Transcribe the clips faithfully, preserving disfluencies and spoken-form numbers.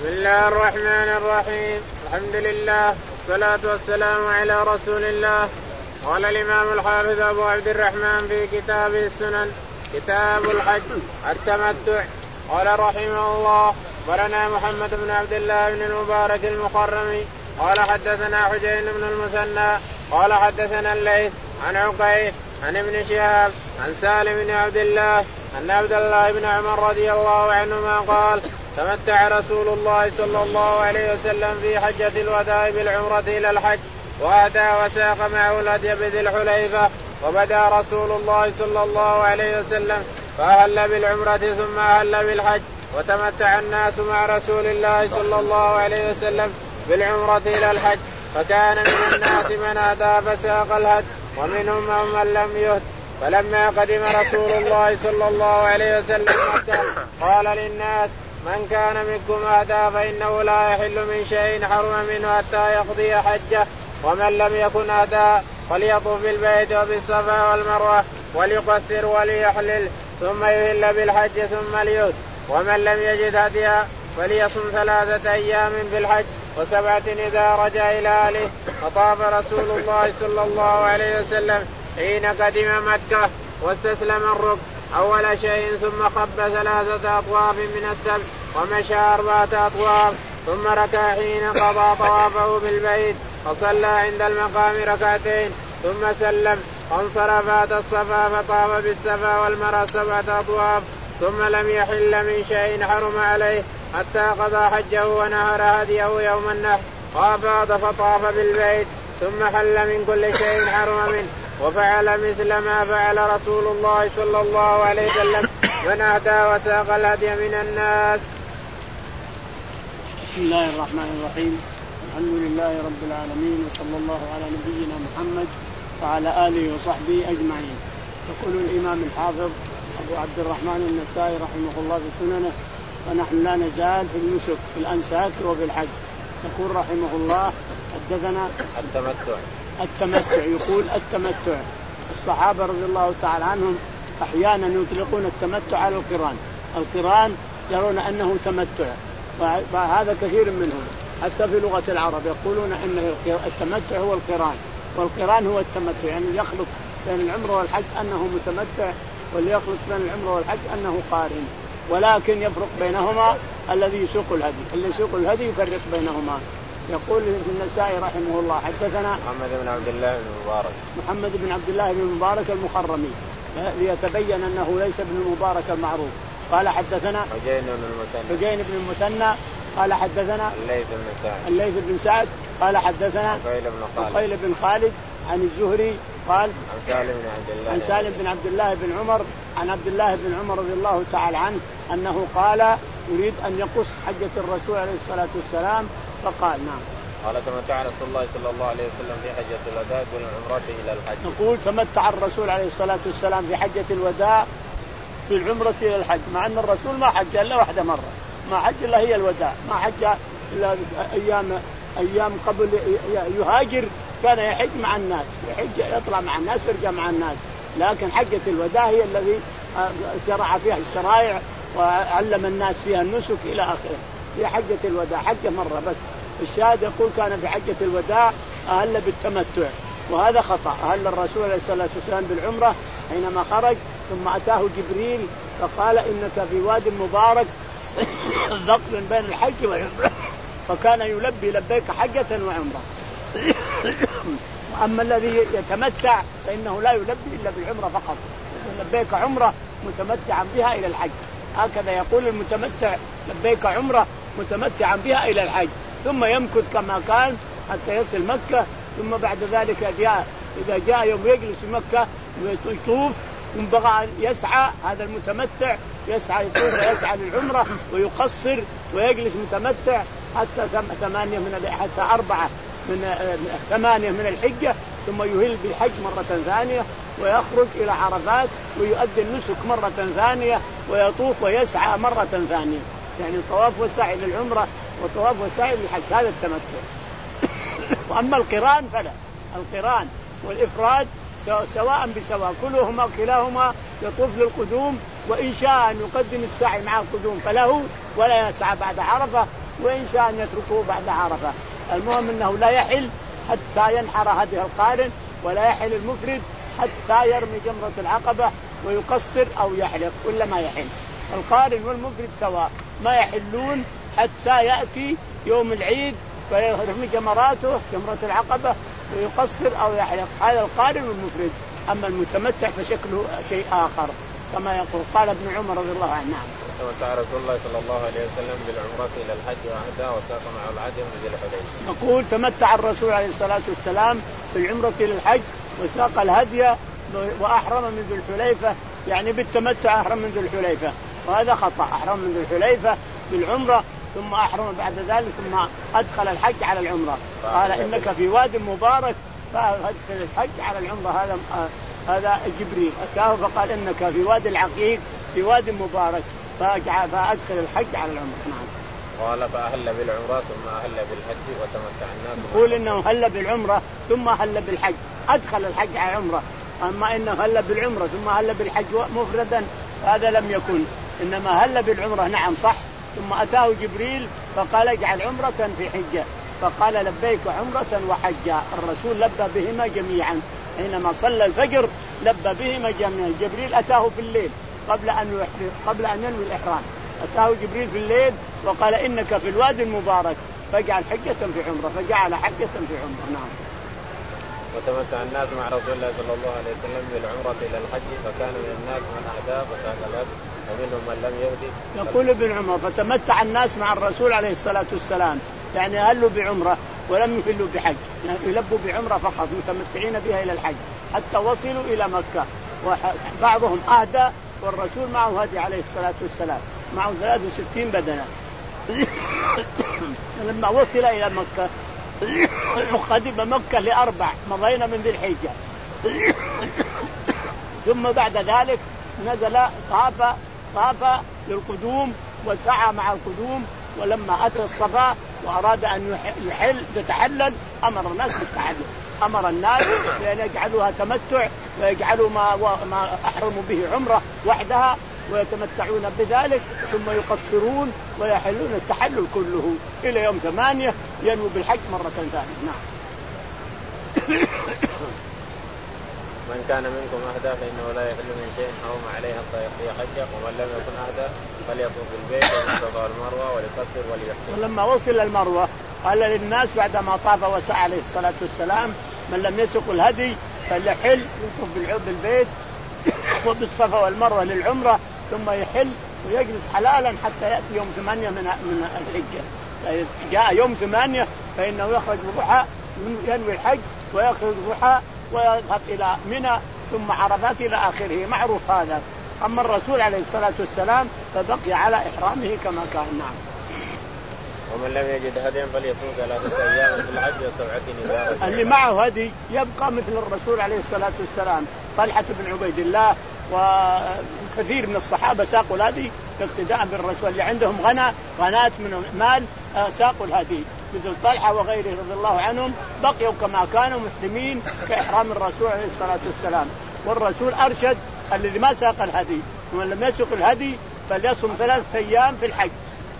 بسم الله الرحمن الرحيم. الحمد لله والصلاة والسلام على رسول الله. قال الإمام الحافظ أبو عبد الرحمن في كتابه السنن كتاب الحج التمتع. قال رحمه الله أخبرنا محمد بن عبد الله بن المبارك المخرمي قال حدثنا حجين بن المثنى قال حدثنا الليث عن عقيل عن ابن شهاب عن سالم بن عبد الله أن عبد الله بن عمر رضي الله عنهما قال تمتع رسول الله صلى الله عليه وسلم في حجة الوداع بالعمرة إلى الحج وأتى وساق معه الهدي بذي الحليفة وبدا رسول الله صلى الله عليه وسلم فأهل بالعمرة ثم أهل بالحج وتمتع الناس مع رسول الله صلى الله عليه وسلم بالعمرة إلى الحج فكان من الناس من أهدى فساق الهدي ومنهم من لم يهد. فلما قدم رسول الله صلى الله عليه وسلم مكة قال للناس من كان منكم أهدى فإنه لا يحل من شيء حرم منه حتى يقضي حجه ومن لم يكن أهدى فليطوف بالبيت وبالصفا والمروة وليقصر وليحلل ثم يهل بالحج ثم ليهد ومن لم يجد هديا فليصم ثلاثة أيام في الحج وسبعة إذا رجع إلى أهله. فطاف رسول الله صلى الله عليه وسلم حين قدم مكة واستسلم الركن أول شيء ثم خب ثلاثة أطواف من السبع ومشى أربعة أطواف ثم ركع حين قضى طوافه بالبيت فصلى عند المقام ركعتين ثم سلم فانصرف أتى الصفا فطاف بالصفا والمروة سبعة أطواف ثم لم يحل من شيء حرم عليه حتى قضى حجه ونهر هديه يوم النحر وأفاض فطاف بالبيت ثم حل من كل شيء حرم منه وفعل مثل ما فعل رسول الله صلى الله عليه وسلم من أهدى وساق الهدي من الناس. بسم الله الرحمن الرحيم. الحمد لله رب العالمين وصلى الله على نبينا محمد وعلى آله وصحبه أجمعين. يقول الإمام الحافظ أبو عبد الرحمن النسائي رحمه الله في سننه ونحن لا نزال في النسك في الأنساك وفي الحج. يقول رحمه الله حدثنا التمتع التمتع يقول التمتع. الصحابة رضي الله تعالى عنهم أحيانا يطلقون التمتع على القران. القران يرون أنه تمتع وهذا كثير منهم حتى في لغة العرب يقولون أن التمتع هو القران والقران هو التمتع يعني يخلط بين العمرة والحج أنه متمتع وليخلط بين العمرة والحج أنه قارن ولكن يفرق بينهما الذي يسوق الهدي اللي يسوق الهدي يفرق بينهما. يقول في النسائي رحمه الله حدثنا محمد بن عبد الله بن المبارك محمد بن عبد الله بن المبارك المخرمي ليتبين أنه ليس ابن المبارك المعروف. قال حدثنا حجين بن المثنى حجين بن المثنى قال حدثنا الليث بن سعد الليث بن سعد قال حدثنا عقيل بن خالد عقيل بن خالد عن الزهري قال عن سالم بن عبد الله عن سالم بن عبد الله بن عمر عن عبد الله بن عمر رضي الله تعالى عنه أنه قال يريد أن يقص حجة الرسول عليه الصلاة والسلام فقال نعم قال تمتع رسول الله صلى الله عليه وسلم في حجة الوداع والعمرة إلى الحج. نقول تمتع الرسول عليه الصلاة والسلام في حجة الوداع في العمرة إلى الحج مع أن الرسول ما حج إلا واحدة مرة ما حج إلا هي الوداع ما حج إلا أيام أيام قبل يهاجر كان يحج مع الناس يحج يطلع مع الناس يرجع مع الناس لكن حجة الوداع هي الذي شرع فيها الشرائع وعلم الناس فيها النسك إلى آخره. هي حجة الوداع حجة مرة بس. الشاهد يقول كان في حجة الوداع أهل بالتمتع وهذا خطأ. أهل الرسول عليه الصلاة والسلام بالعمرة حينما خرج ثم أتاه جبريل فقال إنك في واد مبارك ضقل بين الحج والعمرة فكان يلبي لبيك حجة وعمرة. أما الذي يتمتع فإنه لا يلبي إلا بالعمرة فقط لبيك عمرة متمتعا بها إلى الحج. هكذا يقول المتمتع لبيك عمرة متمتعا بها إلى الحج ثم يمكث كما كان حتى يصل مكة ثم بعد ذلك جاء إذا جاء يوم يجلس في مكة ويطوف ينبغى يسعى هذا المتمتع يسعى يطوف ويسعى للعمرة ويقصر ويجلس متمتع حتى ثمانية من حتى أربعة من ثمانية من الحجة ثم يهل بالحج مرة ثانية ويخرج إلى عرفات ويؤدي النسك مرة ثانية ويطوف ويسعى مرة ثانية يعني طواف وسعي للعمرة وطواف وسعي للحج هذا التمتع. وأما القران فلا القران والإفراد سواء بسواء كلهما كلاهما يطوف للقدوم وإن شاء أن يقدم السعي مع القدوم فله ولا يسعى بعد عرفة وإن شاء أن يتركه بعد عرفة. المهم أنه لا يحل حتى ينحر هذه القارن، ولا يحل المفرد حتى يرمي جمرة العقبة ويقصر أو يحلق ولا ما يحل. القارن والمفرد سواء، ما يحلون حتى يأتي يوم العيد ويرمي جمراته جمرة العقبة ويقصر أو يحلق. هذا القارن والمفرد. أما المتمتع فشكله شيء آخر كما يقول قال ابن عمر رضي الله عنه. تمتع رسول الله صلى الله عليه وسلم بالعمرة إلى الحج وأهدى وساق معه الهدي من ذي الحليفة. نقول تمتع الرسول عليه الصلاة والسلام بالعمرة إلى الحج وساق الهدي وأحرم من ذي الحليفة، يعني بالتمتع أحرم من ذي الحليفة، وهذا خطأ. أحرم من ذي الحليفة بالعمرة ثم أحرم بعد ذلك ثم أدخل الحج على العمرة. قال إنك في واد مبارك فأدخل الحج على العمرة. هذا هذا جبريل أتاه فقال إنك في واد العقيق في واد مبارك فأدخل الحج على العمرة. نعم. قال فأهل بالعمرة ثم أهل بالحج وتمتع الناس. يقول إنه هل بالعمرة ثم هل بالحج، أدخل الحج على العمرة. أما إنه هل بالعمرة ثم هل بالحج مفردا هذا لم يكن، إنما هل بالعمرة نعم صح. ثم أتاه جبريل فقال اجعل عمرة في حجة، فقال لبيك عمرة وحجة. الرسول لبى بهما جميعا حينما صلى الفجر، لبى بهما جميعا. جبريل أتاه في الليل قبل أن يحرم قبل أن ينوي الإحرام، أتاه جبريل في الليل وقال إنك في الوادي المبارك فاجعل حجة في عمرة، فجعل حجة في عمرة. نعم. وتمتع الناس مع رسول الله صلى الله عليه وسلم بالعمرة إلى الحج، فكان من الناس من أهدى فساق الهدي ومنهم من لم يهدي. يقول ابن عمر فتمتع الناس مع الرسول عليه الصلاة والسلام، يعني هلوا بعمرة ولم يهلوا بحج، يعني يلبوا بعمرة فقط متمتعين بها إلى الحج حتى وصلوا إلى مكة. وبعضهم أهدى والرسول معه هدي عليه الصلاة والسلام، معه ثلاث وستين بدنة. لما وصل إلى مكة قدم مكة لأربع، مضينا من ذي الحجة. ثم بعد ذلك نزل طاف طاف للقدوم وسعى مع القدوم. ولما أتى الصفا وأراد أن يحل يتحلل أمر الناس بالتحلل، أمر الناس بأن يجعلوها تمتع ويجعلوا ما, ما أحرموا به عمرة وحدها ويتمتعون بذلك، ثم يقصرون ويحلون التحلل كله إلى يوم ثمانية ينوي بالحج مرة ثانية. نعم. من كان منكم أهدى فإنه لا يحل من شيء حرم عليه حتى يقضي حجه، ومن لم يكن أهدى فليطوف بالبيت والصفا والمروة وليقصر وليحرم. ولما وصل المروة قال للناس بعدما طاف وسعى عليه الصلاة والسلام من لم يسق الهدي فليحل يطوف بالبيت وبالصفا والمروة للعمرة ثم يحل ويجلس حلالا حتى يأتي يوم ثمانية من من الحجة. جاء يوم ثمانية فإنه يخرج ضحى ينوي الحج ويخرج ضحى ويذهب إلى منى ثم عرفات إلى آخره، معروف هذا. أما الرسول عليه الصلاة والسلام فبقي على إحرامه كما كان. نعم. ومن لم يجد هديا فليصوم ثلاثة أيام في الحج وسبعة إذا رجع. اللي معه هدي يبقى مثل الرسول عليه الصلاة والسلام. طلحة بن عبيد الله وكثير من الصحابة ساقوا الهدي اقتداء بالرسول. اللي عندهم غنى غنات من مال ساقوا الهدي مثل طلحة وغيره رضي الله عنهم، بقيوا كما كانوا مسلمين كإحرام الرسول عليه الصلاة والسلام. والرسول أرشد الذي ما ساق الهدي ومن لم يسق الهدي فليصم ثلاثة أيام في الحج،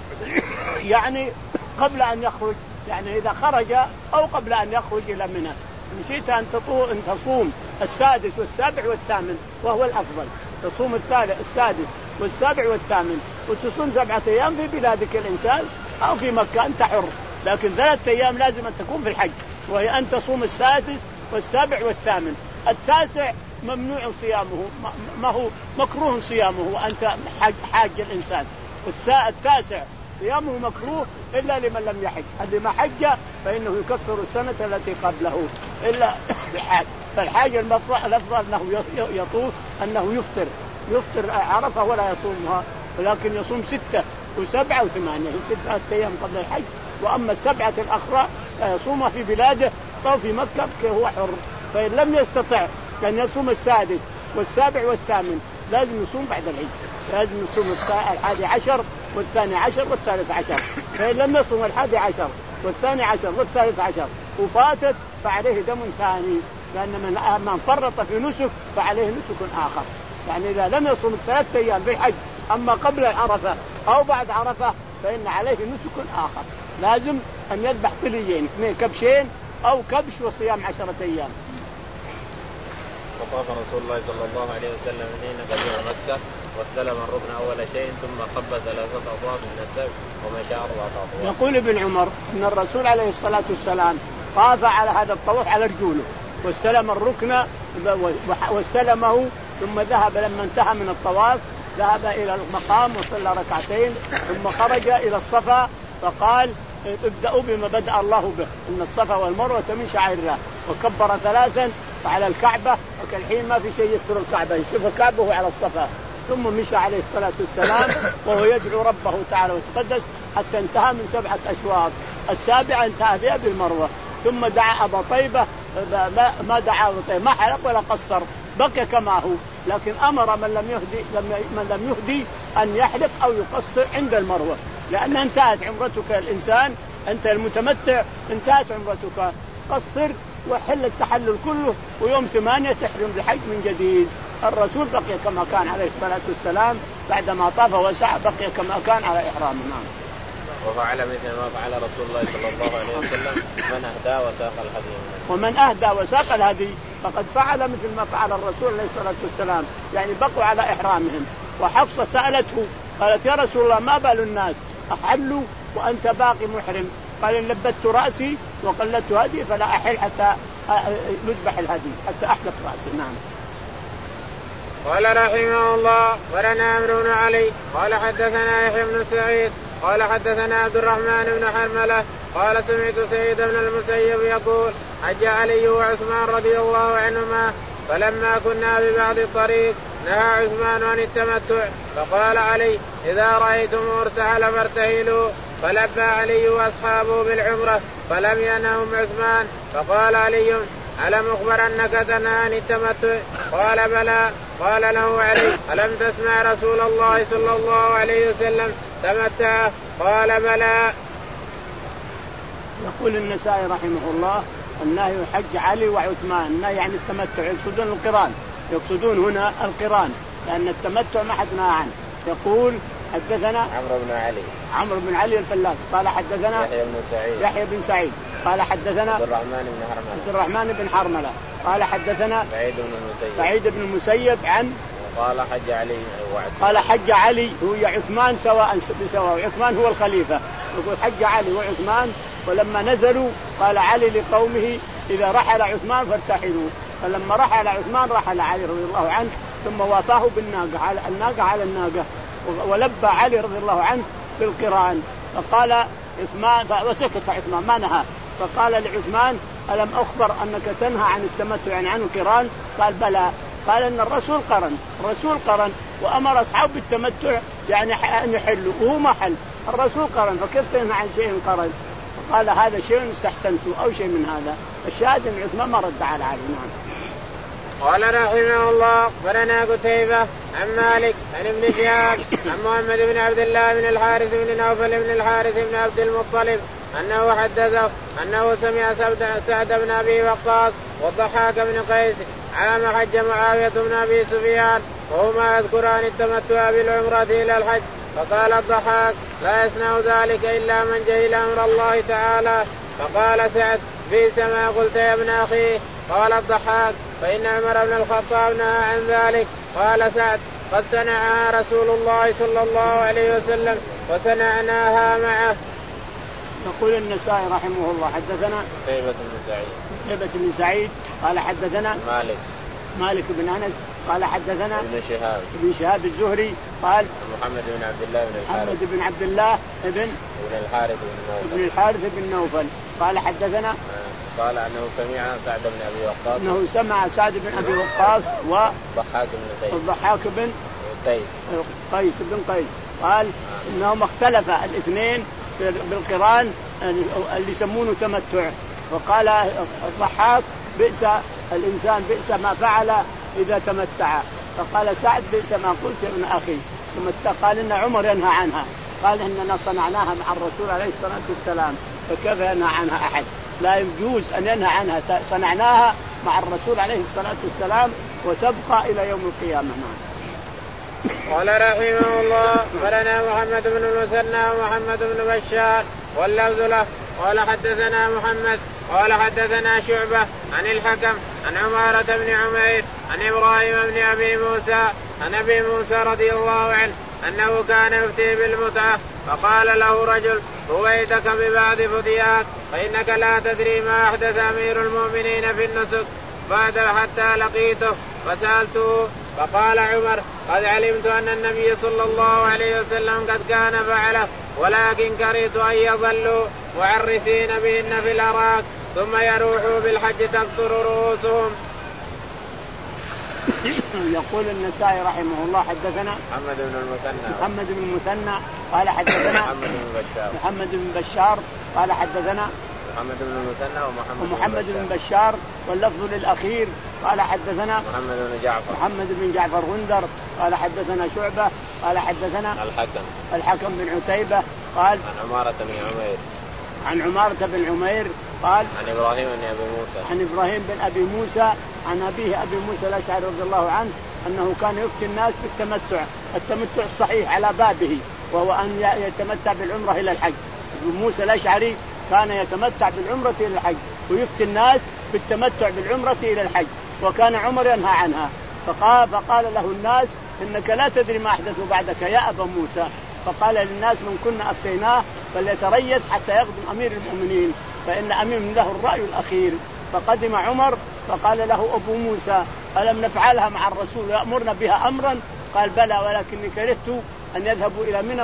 يعني قبل أن يخرج، يعني إذا خرج أو قبل أن يخرج إلى منى. نسيت أن تصوم السادس والسابع والثامن وهو الأفضل، تصوم الثالث السادس والسابع والثامن وتصوم سبعة أيام في بلادك الإنسان أو في مكة أنت حر، لكن ثلاثة أيام لازم أن تكون في الحج، وهي أن تصوم السادس والسابع والثامن. التاسع ممنوع صيامه، ما هو مكروه صيامه وأنت حاج, حاج الإنسان. التاسع صيامه مكروه إلا لمن لم يحج، اللي ما حج فإنه يكفر السنة التي قبله إلا بحاج. فالحاج الأفضل أنه يطوف أنه يفطر يفطر عرفة ولا يصومها، ولكن يصوم ستة وسبعة وثمانية ستة أيام قبل الحج. وأما السبعة الأخرى يصومها في بلاده أو في مكة هو حر. فإن لم يستطع أن يصوم السادس والسابع والثامن لازم يصوم بعد العيد، لازم يصوم الحادي عشر والثاني عشر والثالث عشر. فإن لم يصوم الحادي عشر والثاني عشر والثالث عشر وفاتت فعليه دم ثاني، لأن من فرط في نسك فعليه نسك آخر. يعني إذا لم يصوم ثلاثة أيام بالحج أما قبل عرفة أو بعد عرفة فإن عليه نسك آخر، لازم أن يذبح طليين اثنين كبشين أو كبش وصيام عشرة أيام. وطاف رسول الله صلى الله عليه وسلم حين قدم مكة واستلم الركن أول شيء ثم خب ثلاثة أطواف من السبع ومشى أربعة أطواف. يقول ابن عمر أن الرسول عليه الصلاة والسلام طاف على هذا الطواف على رجوله واستلم الركن واستلمه ثم ذهب لما انتهى من الطواف ذهب إلى المقام وصلى ركعتين ثم خرج إلى الصفا فقال ابدأوا بما بدأ الله به إن الصفا والمروة من شعائر الله وكبر ثلاثا وعلى الكعبة وكالحين ما في شيء يستر الكعبة يشوف الكعبة وهو على الصفا ثم مشى عليه الصلاة والسلام وهو يدعو ربه تعالى وتقدس حتى انتهى من سبعة أشواط السابعة انتهى بها بالمروة ثم دعا أبا طيبة ما دعا أبا طيبة ما حلق ولا قصر بقي كما هو لكن أمر من لم يهدي من لم يهدي أن يحلق أو يقصر عند المروة لأن انتهت عمرتك الإنسان أنت المتمتع انتهت عمرتك قصر وحل التحلل كله ويوم ثمانية تحرم بالحج من جديد. الرسول بقي كما كان عليه الصلاة والسلام بعدما طاف وسعى بقي كما كان على إحرامه. نعم. وفعل مثل ما فعل رسول الله صلى الله عليه وسلم من أهدى وساق الهدي ومن أهدى وساق الهدي فقد فعل مثل ما فعل الرسول عليه الصلاة والسلام يعني بقوا على إحرامهم. وحفصة سألته قالت يا رسول الله ما بال الناس أحلوا وأنت باقي محرم قال إن لبت رأسي وقلت هدي فلا أحل حتى يذبح الهدي حتى أحلق رأسي. نعم. قال رحمه الله ولنا عمرو بن علي قال حدثنا يحيى بن سعيد قال حدثنا عبد الرحمن بن حرملة قال سمعت سعيد بن المسيب يقول حج علي وعثمان رضي الله عنهما فلما كنا ببعض الطريق نهى عثمان عن التمتع فقال علي إذا رأيتم ارتحل فارتحلوا فلبى علي وأصحابه بالعمرة فلم ينههم عثمان فقال علي ألم أخبر أنك تنهى عن التمتع قال بلى قال له علي ألم تسمع رسول الله صلى الله عليه وسلم تمتع قال بلى. يقول النسائي رحمه الله النهي حج علي وعثمان النهي عن التمتع يقصدون القران يقصدون هنا القران لأن التمتع ما حد نهى عنه. يقول حدثنا عمرو بن علي عمرو بن علي الفلاس قال حدثنا يحيى بن سعيد يحيى بن سعيد قال حدثنا عبد الرحمن بن حرملة عبد الرحمن بن حرملة قال حدثنا سعيد بن المسيب سعيد بن المسيب عن قال حج علي وعثمان قال حج علي هو عثمان سواء بسواء عثمان هو الخليفة يقول حج علي وعثمان ولما نزلوا قال علي لقومه إذا رحل عثمان فارتحلوا فلما رحل عثمان رحل علي رضي الله عنه ثم وافاه بالناقة على الناقة على الناقة ولبى علي رضي الله عنه بالقران فقال عثمان وسكت عثمان ما نهى فقال لعثمان ألم أخبر أنك تنهى عن التمتع يعني عن القران قال بلى قال إن الرسول قرن الرسول قرن وأمر أصحابه بالتمتع يعني أن يحلوا وهو ما حل الرسول قرن فكيف تنهى عن شيء قرن فقال هذا شيء استحسنته أو شيء من هذا. الشاهد أن عثمان ما رد على علي. نعم. قال رحمه الله ولنا قتيبة عن مالك عن ابن شهاب عن محمد بن عبد الله بن الحارث بن نوفل بن الحارث بن عبد المطلب أنه حدثه أنه سمع سعد بن أبي وقاص والضحاك بن قيس عام حج معاوية بن أبي سفيان وهما يذكران التمتع بالعمرة إلى الحج فقال الضحاك لا يصنع ذلك إلا من جهل أمر الله تعالى. فقال سعد بئس ما قلت يا ابن أخي. قال الضحاك فإن عمر بن الخطاب نهى عن ذلك. قال سعد قد صنعها رسول الله صلى الله عليه وسلم وصنعناها معه. يقول النسائي رحمه الله حدثنا قتيبة بن سعيد قتيبة بن سعيد قال حدثنا مالك مالك بن أنس قال حدثنا ابن شهاب ابن شهاب الزهري قال محمد بن عبد الله بن الحارث محمد بن عبد الله ابن ابن الحارث بن نوفل ابن الحارث بن نوفل قال حدثنا قال أنه سمع سعد بن أبي وقاص أنه سمع سعد بن أبي وقاص وضحاك بن قيس والضحاك بن قيس قيس بن قيس قال إنهم اختلف الاثنين بالقران اللي يسمونه تمتع. وقال الضحاك بئس الإنسان بئس ما فعل إذا تمتع. فقال سعد بئس ما قلت يا ابن أخي. ثم قال إن عمر ينهى عنها قال إننا صنعناها مع الرسول عليه الصلاة والسلام فكيف ينهى عنها أحد؟ لا يجوز أن ينهى عنها صنعناها مع الرسول عليه الصلاة والسلام وتبقى إلى يوم القيامة. قال رحمه الله أخبرنا محمد بن المثنى ومحمد بن بشار واللفظ له قال حدثنا محمد قال حدثنا شعبة عن الحكم عن عمارة بن عمير عن إبراهيم بن أبي موسى عن أبي موسى رضي الله عنه أنه كان يفتي بالمتعة فقال له رجل رويتك ببعض فتياك فإنك لا تدري ما أحدث أمير المؤمنين في النسك بعد حتى لقيته فسألته فقال عمر قد علمت أن النبي صلى الله عليه وسلم قد كان فعله ولكن كرهت أن يظلوا معرسين بهن في الأراك ثم يروحوا بالحج تقطر رؤوسهم. يقول النسائي رحمه الله حدثنا محمد بن المثنى محمد بن المثنى قال حدثنا محمد بن بشار محمد بن بشار قال حدثنا محمد بن المثنى ومحمد ومحمد بن بشار واللفظ للأخير قال حدثنا محمد بن جعفر محمد بن جعفر غندر قال حدثنا شعبة قال حدثنا الحكم الحكم بن عتيبة قال عن عمارة بن عمير عن عمارة بن عمير قال عن إبراهيم بن أبي موسى عن إبراهيم بن أبي موسى عن أبيه أبي موسى الأشعري رضي الله عنه أنه كان يفتي الناس بالتمتع التمتع الصحيح على بابه وهو أن يتمتع بالعمرة إلى الحج. أبو موسى الأشعري كان يتمتع بالعمرة إلى الحج ويفتي الناس بالتمتع بالعمرة إلى الحج وكان عمر ينهى عنها فقال, فقال له الناس إنك لا تدري ما أحدثوا بعدك يا أبا موسى. فقال للناس من كنا أفتيناه فليتريث حتى يقدم أمير المؤمنين فإن أمير له الرأي الأخير. فقدم عمر فقال له أبو موسى ألم نفعلها مع الرسول يأمرنا بها أمرا؟ قال بلى ولكني كرهت أن يذهبوا إلى منى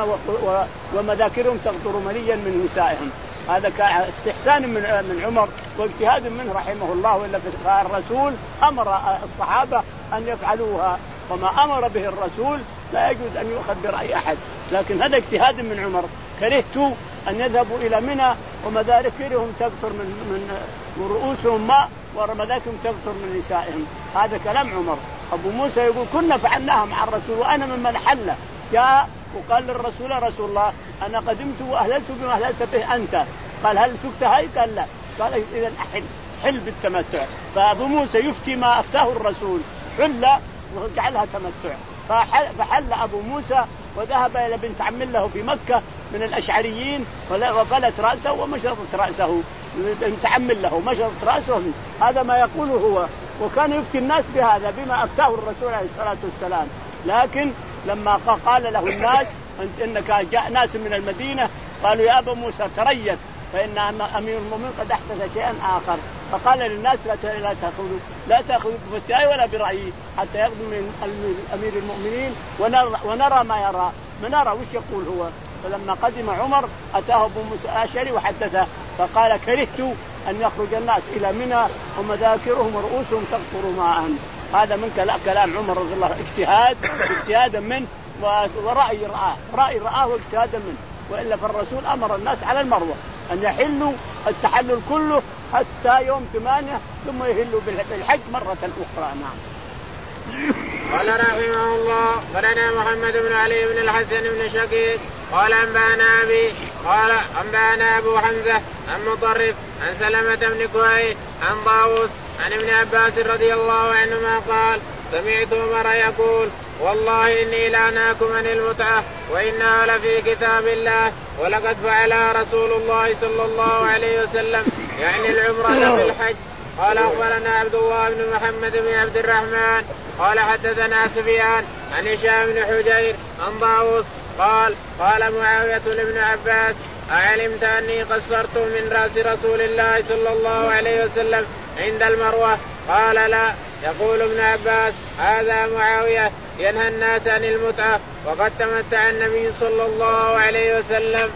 ومذاكرهم تقطر مليا من نسائهم. هذا كان استحسان من من عمر واجتهاد منه رحمه الله. وإلا فالرسول أمر الصحابة أن يفعلوها وما أمر به الرسول لا يجوز أن يؤخذ برأي أحد لكن هذا اجتهاد من عمر. كرهت أن يذهبوا إلى منى ومذاكرهم تقطر من من رؤوسهم ماء ومذاكرهم تقطر من نسائهم. هذا كلام عمر. أبو موسى يقول كنا فعلناها مع الرسول وأنا ممن حل جاء وقال للرسول يا رسول الله أنا قدمت وأهللت بما أهللت به أنت. قال هل سكت هاي؟ قال لا. قال إذن أحل حل بالتمتع. فأبو موسى يفتي ما أفتاه الرسول حل وجعلها تمتع. فحل, فحل أبو موسى وذهب إلى بنت عم له في مكة من الأشعريين وقلت رأسه ومشرطت رأسه بنت عم له مشرطت رأسه. هذا ما يقوله هو وكان يفتي الناس بهذا بما أفتاه الرسول عليه الصلاة والسلام. لكن لما قال له الناس إنك جاء ناس من المدينة قالوا يا أبا موسى تريث فإن أمير المؤمنين قد أحدث شيئا آخر. فقال للناس لا تأخذوا لا تأخذوا بفتياي ولا برأيي حتى يقدم من أمير المؤمنين ونرى, ونرى ما يرى ما نرى وش يقول هو. فلما قدم عمر أتاه أبو موسى الأشعري وحدثه فقال كرهت أن يخرج الناس إلى منى ومذاكرهم ورؤوسهم تقطر ماء. هذا من كلام عمر رضي الله عنه اجتهاد اجتهادا منه ورأي رآه رأي رآه واجتهادا منه. وإلا فالرسول أمر الناس على المروة أن يحلوا التحلل كله حتى يوم ثمانية ثم يهلوا بالحج مرة أخرى. نعم. قال رحمه الله قالنا محمد بن علي بن الحسن بن شقيق قال أنبأنا أبي قال أنبأنا أبو حمزة عن مطرف عن سلمة بن كهيل عن طاووس عن ابن عباس رضي الله عنهما قال سمعت عمر يقول والله إني لأنهاكم عن المتعة وإنها لفي كتاب الله ولقد فعلها رسول الله صلى الله عليه وسلم يعني العمرة بالحج. قال أخبرنا عبد الله بن محمد بن عبد الرحمن قال حدثنا سفيان عن هشام بن حجير عن طاووس قال قال معاوية لابن عباس أعلمت أني قصرت من رأس رسول الله صلى الله عليه وسلم عند المروة؟ قال لا. يقول ابن عباس هذا معاوية ينهى الناس عن المتعة وقد تمتع النبي صلى الله عليه وسلم.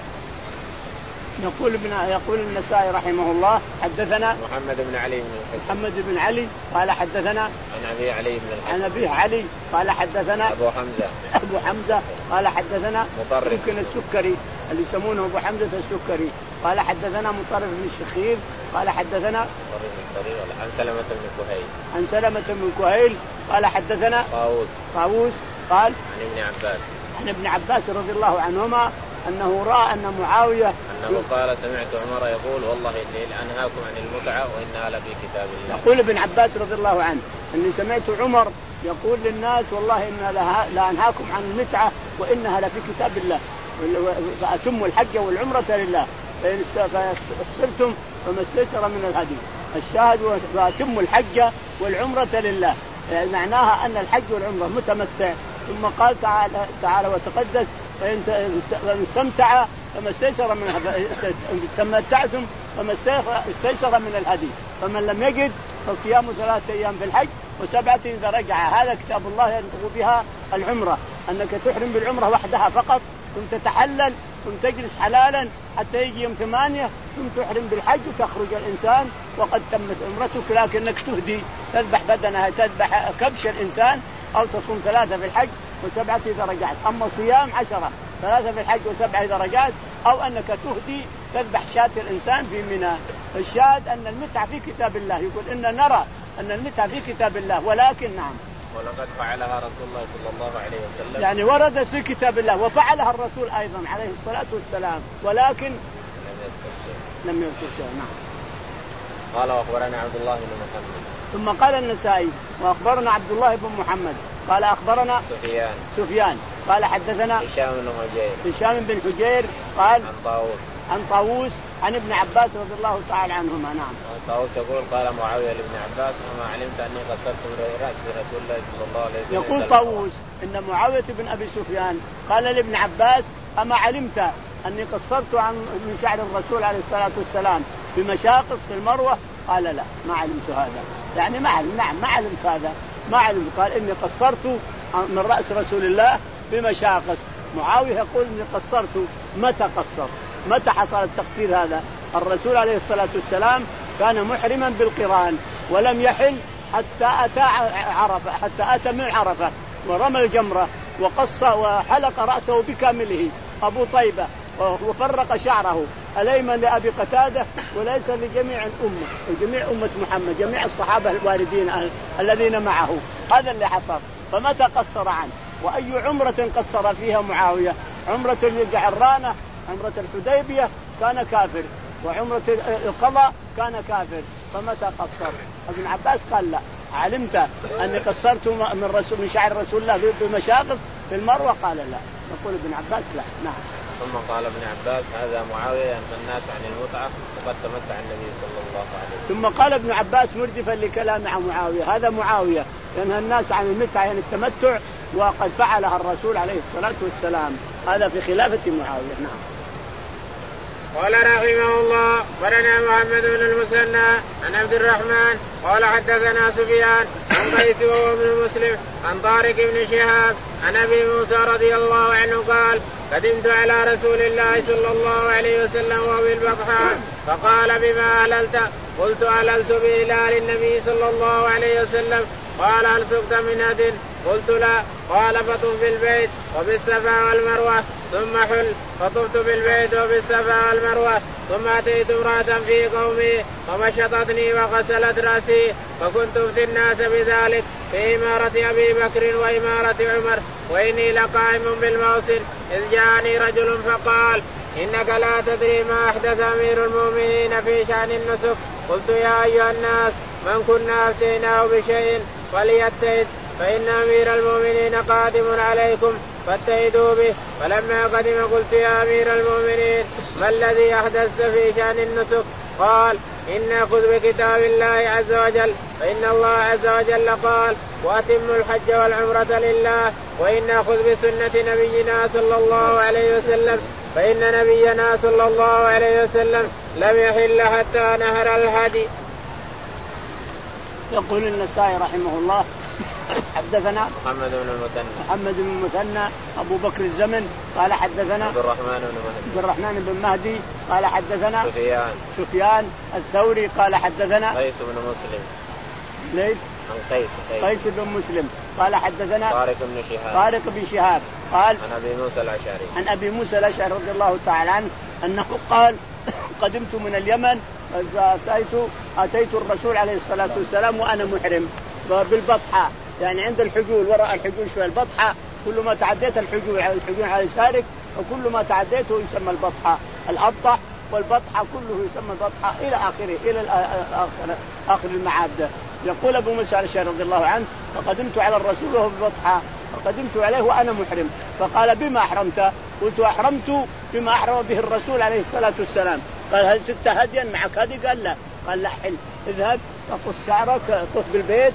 يقول ابن يقول النسائي رحمه الله حدثنا محمد بن علي بن الحسن محمد بن علي قال حدثنا عن أبي علي بن الحسن عن أبي علي قال حدثنا أبو حمزة أبو حمزة قال حدثنا مطرف يمكن السكري اللي يسمونه أبو حمزة السكري قال حدثنا مطرف بن الشخير قال حدثنا عن سلمة بن كهيل عن سلمة بن كهيل قال حدثنا طاووس طاووس قال عن ابن عباس عن ابن عباس رضي الله عنهما أنه رأى أن معاوية أنه قال سمعت عمر يقول والله إني لأنهاكم عن المتعة وإنها لفي كتاب الله. يقول ابن عباس رضي الله عنه أني سمعت عمر يقول للناس والله إن لا أنهاكم عن المتعة وإنها لفي كتاب الله، فأتموا الحج والعمرة لله، فإن استفسرتم فما استيسر من الهدي. الشاهد فأتموا الحج والعمرة لله، يعني معناها أن الحج والعمرة متمتع. ثم قال تعالى, تعالى وتقدس فإن استمتع فما استيسر من تمتعتم فما استيسر من الهدي، فمن لم يجد فصيام ثلاثة أيام في الحج وسبعة إذا رجع. هذا كتاب الله ينطق بها العمرة، أنك تحرم بالعمرة وحدها فقط، ثم تتحلل ثم تجلس حلالا حتى يجي يوم ثمانية، ثم تحرم بالحج وتخرج الإنسان وقد تمت عمرتك. لكنك تهدي، تذبح بدنها، تذبح كبش الإنسان، أو تصوم ثلاثة في الحج وسبعة إذا رجعت. أما صيام عشرة، ثلاثة في الحج وسبعة إذا رجعت، أو أنك تهدي تذبح شاة الإنسان في منى. الشاهد أن المتعة في كتاب الله، يقول إن نرى أن المتعة في كتاب الله، ولكن نعم ولقد فعلها رسول الله صلى الله عليه وسلم، يعني وردت في كتاب الله وفعلها الرسول أيضا عليه الصلاة والسلام، ولكن لم يذكر شيء. لم يذكر شيء. نعم. قال وأخبرنا عبد الله بن محمد. ثم قال النسائي وأخبرنا عبد الله بن محمد قال أخبرنا سفيان سفيان قال حدثنا هشام بن حجير هشام بن حجير قال عن طاووس عن طاووس عن ابن عباس رضي الله تعالى عنهما. نعم. طاووس يقول قال معاوية لابن عباس وما علمت أني قصرت رأس رسول الله صلى الله عليه وسلم. يقول طاووس إن معاوية بن أبي سفيان قال لابن عباس أما علمت أني قصرت عن من شعر الرسول عليه الصلاة والسلام بمشاقص في المروة؟ قال لا ما علمت هذا، يعني ما علم. نعم ما علمت هذا، ما علمت. قال إني قصرت من رأس رسول الله بمشاقص. معاوية يقول إني قصرت. متى قصر؟ متى حصل التقصير هذا؟ الرسول عليه الصلاة والسلام كان محرما بالقران ولم يحل حتى أتى عرفة، حتى أتى من عرفة ورمى الجمرة وقص وحلق رأسه بكامله أبو طيبة وفرق شعره الأيمن لأبي قتادة وليس لجميع الأمة وجميع أمة محمد، جميع الصحابة الواردين الذين معه. هذا اللي حصل. فمتى قصر عنه؟ وأي عمرة قصر فيها معاوية؟ عمرة الجعرانة، عمرة الحديبية كان كافر، وعمرة القضاء كان كافر. فمتى قصر؟ ابن عباس قال لا علمت أني قصرت من رسول من شعر رسول الله بمشاقص في المروة؟ قال لا. يقول ابن عباس لا. نعم. ثم قال ابن عباس هذا معاوية ينهى الناس عن المتعة وقد تمتع النبي صلى الله عليه وسلم. ثم قال ابن عباس مردفا لكلام عن معاوية هذا معاوية ينهى الناس عن المتعة يعني التمتع وقد فعلها الرسول عليه الصلاة والسلام. هذا في خلافة معاوية. نعم. قال رحمه الله ولنا محمد بن المثنى عن عبد الرحمن قال حدثنا سفيان عن قيس وهو ابن مسلم عن طارق بن شهاب عن ابي موسى رضي الله عنه قال قدمت على رسول الله صلى الله عليه وسلم وهو بالبطحاء فقال بما أهللت؟ قلت أهللت بهلال النبي صلى الله عليه وسلم. قال هل سقت من هد؟ قلت لا. قال فطف بالبيت وبالصفا والمروة ثم حل. فطفت بالبيت وبالصفا والمروة ثم أتيت امرأة في قومي فمشطتني وغسلت رأسي فكنت أفتي الناس بذلك في إمارة أبي بكر وإمارة عمر وإني لقائم بالموصل إذ جاءني رجل فقال إنك لا تدري ما أحدث أمير المؤمنين في شأن النسك. قلت يا أيها الناس من كنا أفتيناه بشيء فليتهد فإن أمير المؤمنين قادم عليكم فاتهدوا به. فلما قدم قلت يا أمير المؤمنين ما الذي أحدثت في شأن النسك؟ قال إن أخذ بكتاب الله عز وجل فإن الله عز وجل قال وأتموا الحج والعمرة لله وإن أخذ بسنة نبينا صلى الله عليه وسلم فإن نبينا صلى الله عليه وسلم لم يحل حتى نهر الهدي. يقول النسائي رحمه الله حدثنا محمد بن المثنى محمد بن المثنى أبو بكر الزمن قال حدثنا عبد الرحمن بن مهدي عبد الرحمن بن مهدي قال حدثنا سفيان سفيان الثوري قال حدثنا قيس بن مسلم ليس عن قيس قيس, قيس بن مسلم قال حدثنا طارق بن شهاب طارق بن شهاب قال عن أبي موسى الأشعري عن أبي موسى الأشعري رضي الله تعالى عنه أنه قال قدمت من اليمن فأتيت أتيت الرسول عليه الصلاة والسلام وأنا محرم بالبطحة، يعني عند الحجول وراء الحجول شوية البطحة، كل ما تعديت الحجول على الحجول على يسارك وكل ما تعديته يسمى البطحة. الأبطح والبطحة كله يسمى البطحة إلى آخره إلى آخر آخر المعابد يقول أبو موسى الأشعري رضي الله عنه فقدمت على الرسول وهو ببطحة فقدمت عليه وأنا محرم فقال بما أحرمت؟ قلت أحرمت بما أحرم به الرسول عليه الصلاة والسلام. قال هل سكت هديا معك هدي؟ قال لا. قال لا حل اذهب تقص شعرك طف بالبيت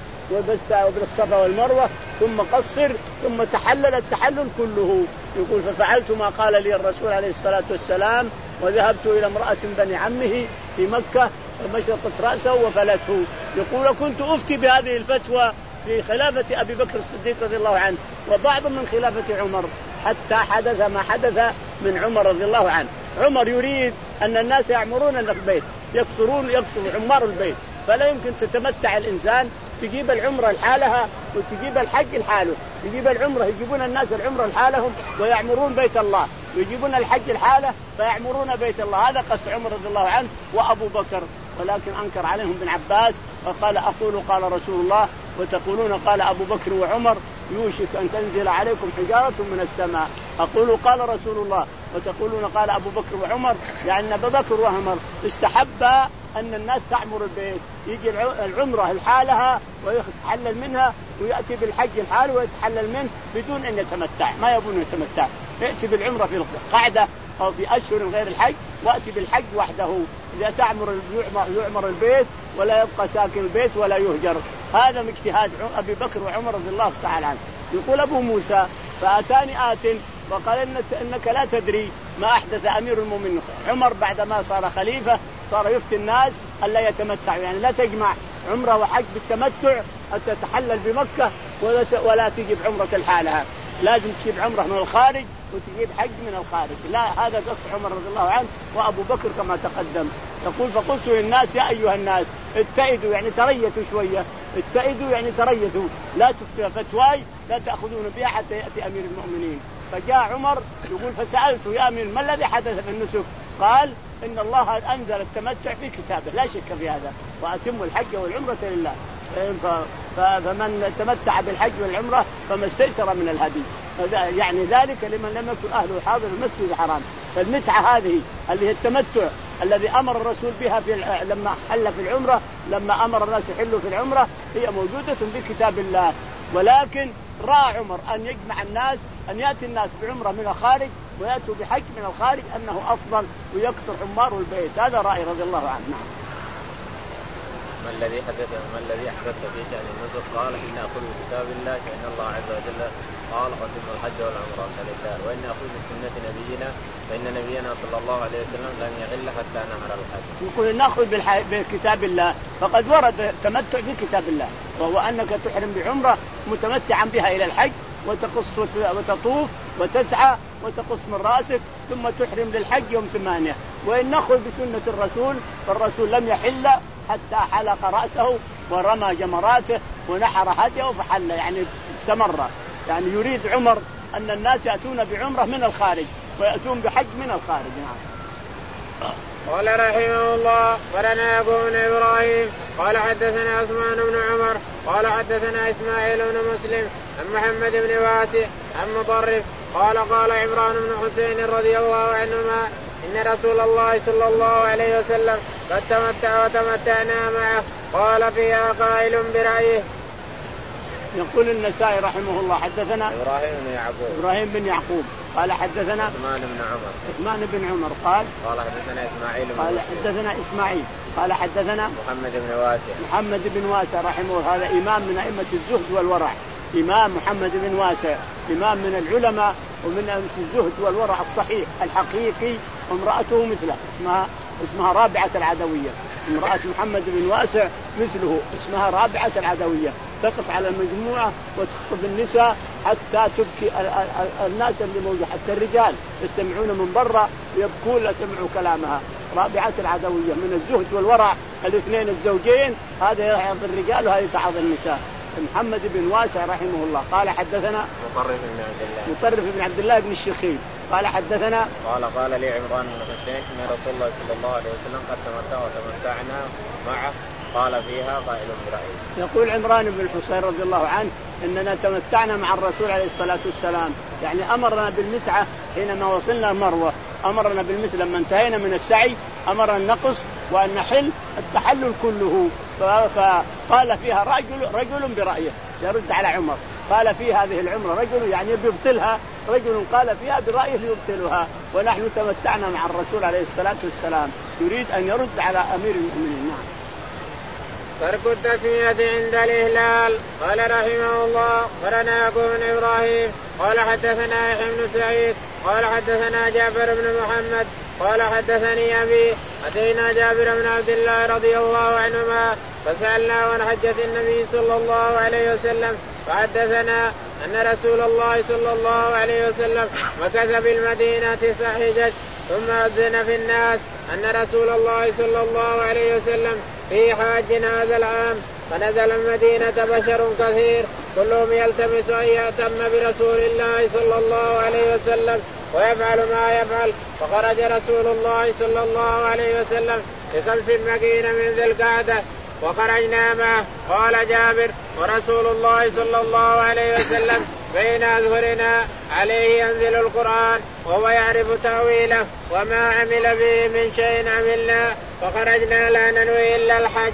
وبالصفا والمروة ثم قصر ثم تحلل التحلل كله. يقول ففعلت ما قال لي الرسول عليه الصلاة والسلام وذهبت إلى امرأة بني عمه في مكة فمشطت رأسه وفلته. يقول كنت أفتي بهذه الفتوى في خلافة أبي بكر الصديق رضي الله عنه وبعض من خلافة عمر حتى حدث ما حدث من عمر رضي الله عنه. عمر يريد أن الناس يعمرون البيت يكثرون يكثر عمار البيت فلا يمكن تتمتع الإنسان تجيب العمرة لحالها وتجيب الحج لحاله. يجيب العمرة يجيبون الناس العمرة لحالهم ويعمرون بيت الله ويجيبون الحج لحاله فيعمرون بيت الله. هذا قصد عمر رضي الله عنه وأبو بكر. ولكن أنكر عليهم ابن عباس وقال أقول قال رسول الله وتقولون قال أبو بكر وعمر يوشك أن تنزل عليكم حجارة من السماء. أقول قال رسول الله وتقولون قال أبو بكر وعمر يعني أبو بكر وعمر استحب أن الناس تعمر البيت يجي العمرة لحالها ويتحلل منها ويأتي بالحج لحاله ويتحلل منه بدون أن يتمتع. ما يبون يتمتع يأتي بالعمرة في القعدة أو في أشهر غير الحج وأتي بالحج وحده. إذا تعمر يعمر البيت ولا يبقى ساكن البيت ولا يهجر. هذا من اجتهاد أبي بكر وعمر رضي الله تعالى عنه. يقول أبو موسى فأتاني آت وقال إنك لا تدري ما أحدث أمير المؤمنين. عمر بعدما صار خليفة صار يفتي الناس ألا يتمتع يعني لا تجمع عمرة وحج بالتمتع حتى تتحلل بمكة ولا تجيب عمرة لحالها لازم تجيب عمرة من الخارج وتجيب حج من الخارج. لا هذا قصد عمر رضي الله عنه وأبو بكر كما تقدم. يقول فقلت للناس يا أيها الناس اتئدوا يعني تريثوا شوية اتئدوا يعني تريثوا لا تفتوا فتواي لا تأخذون بها حتى يأتي أمير المؤمنين. فجاء عمر يقول فسألته يا أمير ما الذي حدث في النسك؟ قال إن الله أنزل التمتع في كتابه لا شك في هذا وأتم الحج والعمرة لله فمن تمتع بالحج والعمرة فما استيسر من الهدي. يعني ذلك لمن لم يكن أهله حاضر المسجد الحرام. فالمتعة هذه اللي هي التمتع الذي أمر الرسول بها في لما حل في العمرة لما أمر الناس يحلوا في العمرة هي موجودة في كتاب الله. ولكن رأى عمر أن يجمع الناس أن يأتي الناس بعمرة من الخارج ويأتوا بحج من الخارج أنه أفضل ويكثر عمار البيت. هذا رأي رضي الله عنه. ما الذي حدث ما الذي أحدث في شأن النسك؟ قال إن أخذ بكتاب الله فإن الله عز وجل قال قدم الحج والعمرة لله وإن أخذ بسنة نبينا فإن نبينا صلى الله عليه وسلم لم يحل حتى نحر الحج. يقول نأخذ بكتاب الله فقد ورد التمتع في كتاب الله وهو أنك تحرم بعمرة متمتعا بها إلى الحج وتقص وتطوف وتسعى وتقص من رأسك ثم تحرم للحج يوم ثمانية. وإن نأخذ بسنة الرسول فالرسول لم يحل حتى حلق رأسه ورمى جمراته ونحر هديه فحل يعني استمر. يعني يريد عمر أن الناس يأتون بعمرة من الخارج ويأتون بحج من الخارج. نعم. قال رحمه الله ولنا يعقوب بن إبراهيم قال حدثنا عثمان بن عمر قال حدثنا إسماعيل بن مسلم عن محمد بن واسع عن مطرف قال قال عمران بن حسين رضي الله عنهما إن رسول الله صلى الله عليه وسلم قد تمتع وتمتعنا معه. قال فيها قائل برأيه. يقول النسائي رحمه الله حدثنا إبراهيم بن يعقوب إبراهيم بن يعقوب قال حدثنا عثمان بن عمر عثمان بن عمر قال قال حدثنا إسماعيل بن قال حدثنا إسماعيل قال حدثنا محمد بن واسع محمد بن واسع رحمه الله. هذا إمام من أئمة الزهد والورع. إمام محمد بن واسع إمام من العلماء ومن أئمة الزهد والورع الصحيح الحقيقي. وامرأته مثله اسمها اسمها رابعة العدوية. امرأة محمد بن واسع مثله اسمها رابعة العدوية تقف على المجموعة وتخطب النساء حتى تبكي الناس اللي موجود حتى الرجال يستمعون من برا يبكون لا سمعوا كلامها. رابعة العدوية من الزهد والورع الاثنين الزوجين هذا يعظ الرجال وهذا تعظ النساء. محمد بن واسع رحمه الله قال حدثنا مطرف بن عبد الله مطرف بن عبد الله بن الشخير قال حدثنا قال قال لي عمران بن حسين ان رسول الله صلى الله عليه وسلم قد تمتع وتمتعنا معه. قال فيها قائل برأيه. يقول عمران بن الحسين رضي الله عنه اننا تمتعنا مع الرسول عليه الصلاة والسلام يعني امرنا بالمتعة حينما وصلنا المروة. امرنا بالمثل لما انتهينا من السعي امرنا نقص وأن حل التحلل كله. فقال فيها رجل رجل برأيه يرد على عمر، قال في هذه العمرة رجل يعني بيبطلها، رجل قال فيها برأيه يبطلها، ونحن تمتعنا مع الرسول عليه الصلاة والسلام، يريد أن يرد على أمير المؤمنين. نعم. ترك التسمية عند الإهلال. قال رحمه الله قرنا يعقوب بن إبراهيم قال حدثنا يحيى بن سعيد قال حدثنا جابر بن محمد قال حدثني أبي أتينا جابر بن عبد الله رضي الله عنهما فسألناه عن حجة النبي صلى الله عليه وسلم فحدثنا أن رسول الله صلى الله عليه وسلم مكث بالمدينة تسع حجج ثم أذن في الناس أن رسول الله صلى الله عليه وسلم في حاج هذا العام، فنزل المدينة بشر كثير كلهم يلتمس أن يأتم برسول الله صلى الله عليه وسلم ويفعل ما يفعل، فخرج رسول الله صلى الله عليه وسلم بخمس مكين من ذي القعدة وخرجنا معه. قال جابر ورسول الله صلى الله عليه وسلم بين أظهرنا عليه ينزل القرآن وهو يعرف تأويله وما عمل به من شيء عملنا فخرجنا لا ننوي إلا الحج.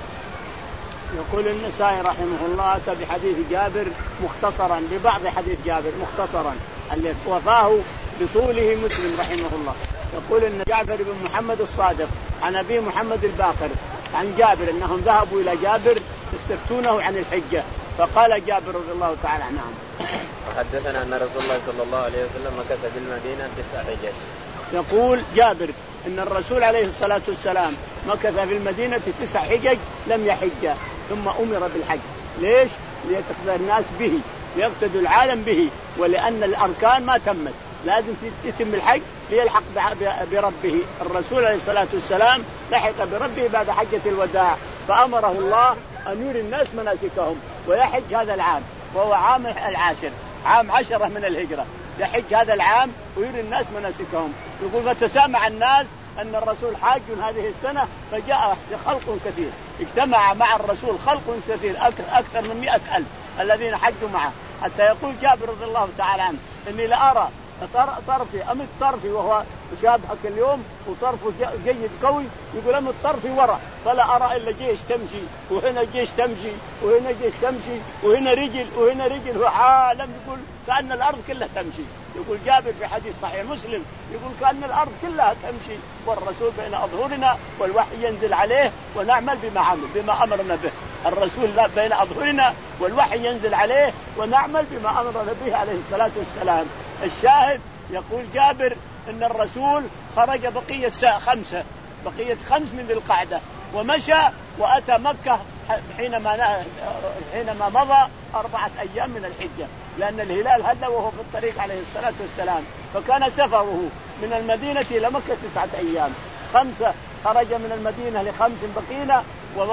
يقول النسائي رحمه الله أتى بحديث جابر مختصرا ببعض حديث جابر مختصرا الذي وفاه بطوله مسلم رحمه الله. يقول إن جعفر بن محمد الصادق عن أبي محمد الباقر عن جابر أنهم ذهبوا إلى جابر يستفتونه عن الحجة، فقال جابر رضي الله تعالى عنه وحدثنا أن رسول الله صلى الله عليه وسلم مكث بالمدينة تسع حجج. يقول جابر إن الرسول عليه الصلاة والسلام مكث في المدينة تسع حجج لم يحج ثم أمر بالحج. ليش؟ ليتقضى الناس به، ليقتدوا العالم به، ولأن الأركان ما تمت لازم يتم الحج ليلحق بربه. الرسول عليه الصلاة والسلام لحق بربه بعد حجة الوداع، فأمره الله أن يري الناس مناسكهم ويحج هذا العام، وهو عام العاشر عام عشرة من الهجرة، يحج هذا العام ويري الناس مناسكهم. يقول فتسامع الناس أن الرسول حاج هذه السنة فجاء خلق كثير، اجتمع مع الرسول خلق كثير أكثر من مئة ألف الذين حجوا معه، حتى يقول جابر رضي الله تعالى عنه إني لأرى طرفي أمد طرفي وهو شابهك اليوم وطرفه جيد قوي، يقول أمد طرفي وراء فلا أرى إلا جيش تمشي وهنا جيش تمشي وهنا جيش تمشي وهنا رجل وهنا رجل، هو عالم يقول كأن الأرض كلها تمشي. يقول جابر في حديث صحيح مسلم يقول كأن الأرض كلها تمشي والرسول بين أظهرنا والوحي ينزل عليه ونعمل بما عمل بما أمرنا به. الرسول بين أظهرنا والوحي ينزل عليه ونعمل بما أمرنا به عليه الصلاة والسلام. الشاهد يقول جابر إن الرسول خرج بقية خمسة بقية خمس من ذي القعدة ومشى وأتى مكة حينما حينما مضى أربعة أيام من الحجة، لأن الهلال هدى وهو في الطريق عليه الصلاة والسلام، فكان سفره من المدينة إلى مكة تسعة أيام. خمسة خرج من المدينة لخمس بقينا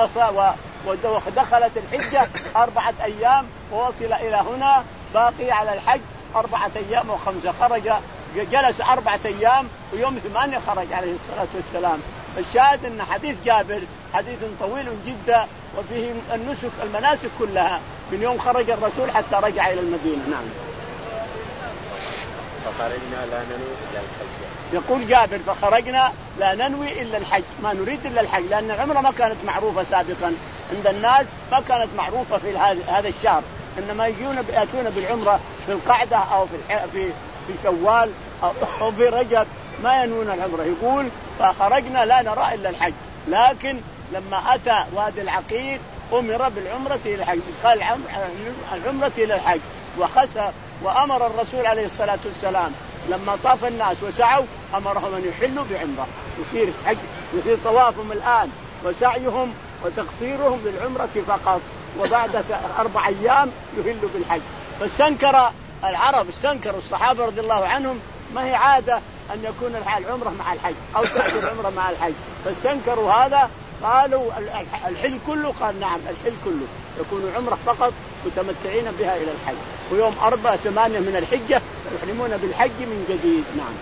ودخلت الحجة أربعة أيام ووصل إلى هنا باقي على الحج أربعة أيام وخمسة، خرج جلس أربعة أيام ويوم ثمانية خرج عليه الصلاة والسلام. الشاهد أن حديث جابر حديث طويل جدا وفيه النسك المناسك كلها من يوم خرج الرسول حتى رجع إلى المدينة. نعم. فخرجنا لا ننوي إلا الحج. يقول جابر فخرجنا لا ننوي إلا الحج، ما نريد إلا الحج، لأن العمرة ما كانت معروفة سابقا عند الناس، ما كانت معروفة في هذا الشهر، إنما يجون يأتون بالعمرة في القعدة أو في في في شوال أو في رجب، ما ينوون العمرة. يقول فخرجنا لا نرى إلا الحج، لكن لما أتى وادي العقيق أمر بالعمرة إلى الحج، قال العمرة إلى الحج وخسر. وأمر الرسول عليه الصلاة والسلام لما طاف الناس وسعوا أمرهم أن يحلوا بعمرة، يصير حج يصير طوافهم الآن وسعيهم وتقصيرهم بالعمرة فقط، وبعد أربع أيام يهلوا بالحج. فاستنكر العرب استنكروا الصحابة رضي الله عنهم، ما هي عادة أن يكون العمرة مع الحج أو تأتي العمرة مع الحج، فاستنكروا هذا، قالوا الحل كله، قال نعم الحل كله يكون عمرة فقط متمتعين بها إلى الحج، ويوم أربعة ثمانية من الحجة يحرمون بالحج من جديد. نعم.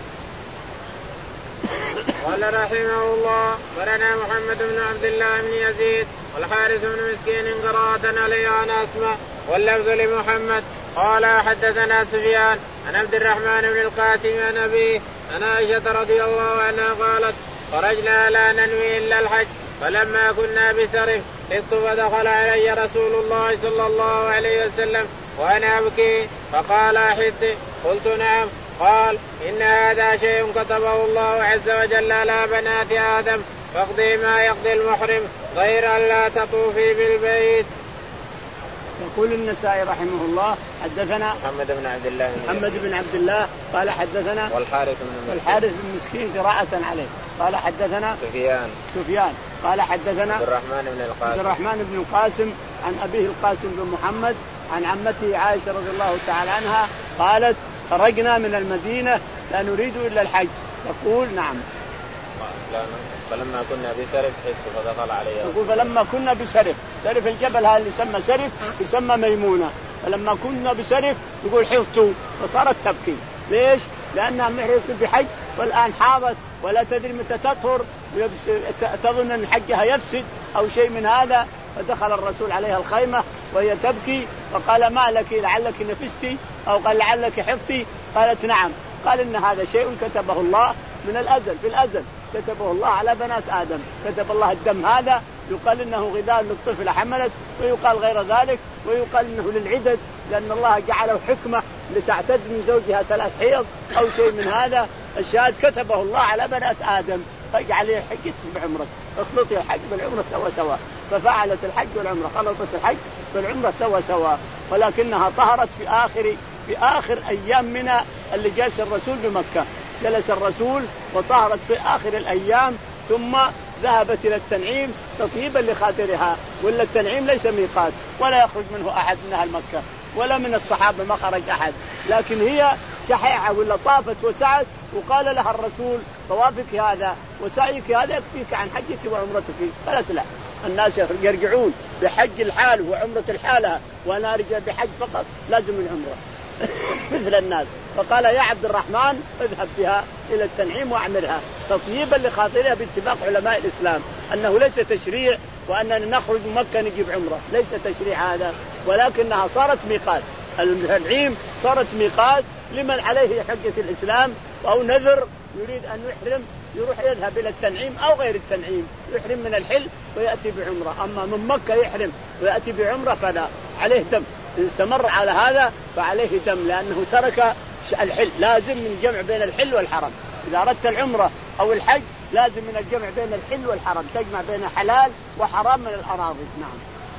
قال رحمه الله قرنا محمد بن عبد الله بن يزيد والحارث بن مسكين قراءة عليه عن أسماء واللفظ لمحمد قال حدثنا سفيان عن عبد الرحمن بن القاسم عن أبيه عن عائشة رضي الله عنها قالت خرجنا لا ننوي إلا الحج فلما كنا بسرف خفت فدخل علي رسول الله صلى الله عليه وسلم وأنا أبكي فقال أحث قلت نعم قال إن هذا شيء كتبه الله عز وجل على بنات آدم فاقضي ما يقضي المحرم غير أن لا تطوفي بالبيت. يقول النسائي رحمه الله حدثنا محمد بن عبد الله محمد بن عبد الله قال حدثنا والحارث بن مسكين والحارث بن مسكين قراءة عليه قال حدثنا سفيان سفيان قال حدثنا عبد الرحمن بن القاسم عبد الرحمن بن القاسم عن أبيه القاسم بن محمد عن عمته عائشة رضي الله تعالى عنها قالت خرجنا من المدينة لا نريد إلا الحج يقول نعم فلما كنا بسرف حفت فدخل علي يقول فلما كنا بسرف سرف الجبل هذا اللي يسمى سرف يسمى ميمونة فلما كنا بسرف يقول حفت فصارت تبكي ليش؟ لأنها محرمة بحج والآن حاضت ولا تدري متى تطهر تظن أن حجها يفسد أو شيء من هذا فدخل الرسول عليها الخيمة وهي تبكي فقال ما لك لعلك نفستي أو قال لعلك حفتي قالت نعم قال إن هذا شيء كتبه الله من الأزل في الأزل كتبه الله على بنات آدم كتب الله الدم هذا يقال إنه غذاء للطفل حملت ويقال غير ذلك ويقال إنه للعدد لأن الله جعله حكمة لتعتد من زوجها ثلاث حيض أو شيء من هذا الشاهد كتبه الله على بنات آدم فاجعل حجة بعمرة اخلطي الحج بالعمرة سوا سوا ففعلت الحج والعمرة خلطت الحج بالعمرة سوا سوا ولكنها طهرت في آخر في آخر أيام من اللي جلس الرسول بمكة جلس الرسول وطهرت في آخر الأيام ثم ذهبت إلى التنعيم تطيبا لخاطرها ولا التنعيم ليس ميقات ولا يخرج منه أحد من أهل مكة ولا من الصحابة ما خرج أحد لكن هي شحيعة ولا طافت وسعت وقال لها الرسول طوافك هذا وسعيك هذا يكفيك عن حجك وعمرتك قالت لا الناس يرجعون بحج الحال وعمرة الحالة وأنا أرجع بحج فقط لازم العمرة مثل الناس فقال يا عبد الرحمن اذهب بها إلى التنعيم واعملها تطيبا لخاطرها باتفاق علماء الإسلام أنه ليس تشريع وأننا نخرج من مكة نجيب عمرة ليس تشريع هذا ولكنها صارت ميقات التنعيم صارت ميقات لمن عليه حجة الإسلام أو نذر يريد أن يحرم يروح يذهب إلى التنعيم أو غير التنعيم يحرم من الحل ويأتي بعمرة أما من مكة يحرم ويأتي بعمرة فلا عليه دم إن استمر على هذا فعليه دم لأنه ترك الحل لازم من جمع بين الحل والحرم إذا أردت العمرة أو الحج لازم من الجمع بين الحل والحرم تجمع بين حلال وحرام من الأراضي. نعم.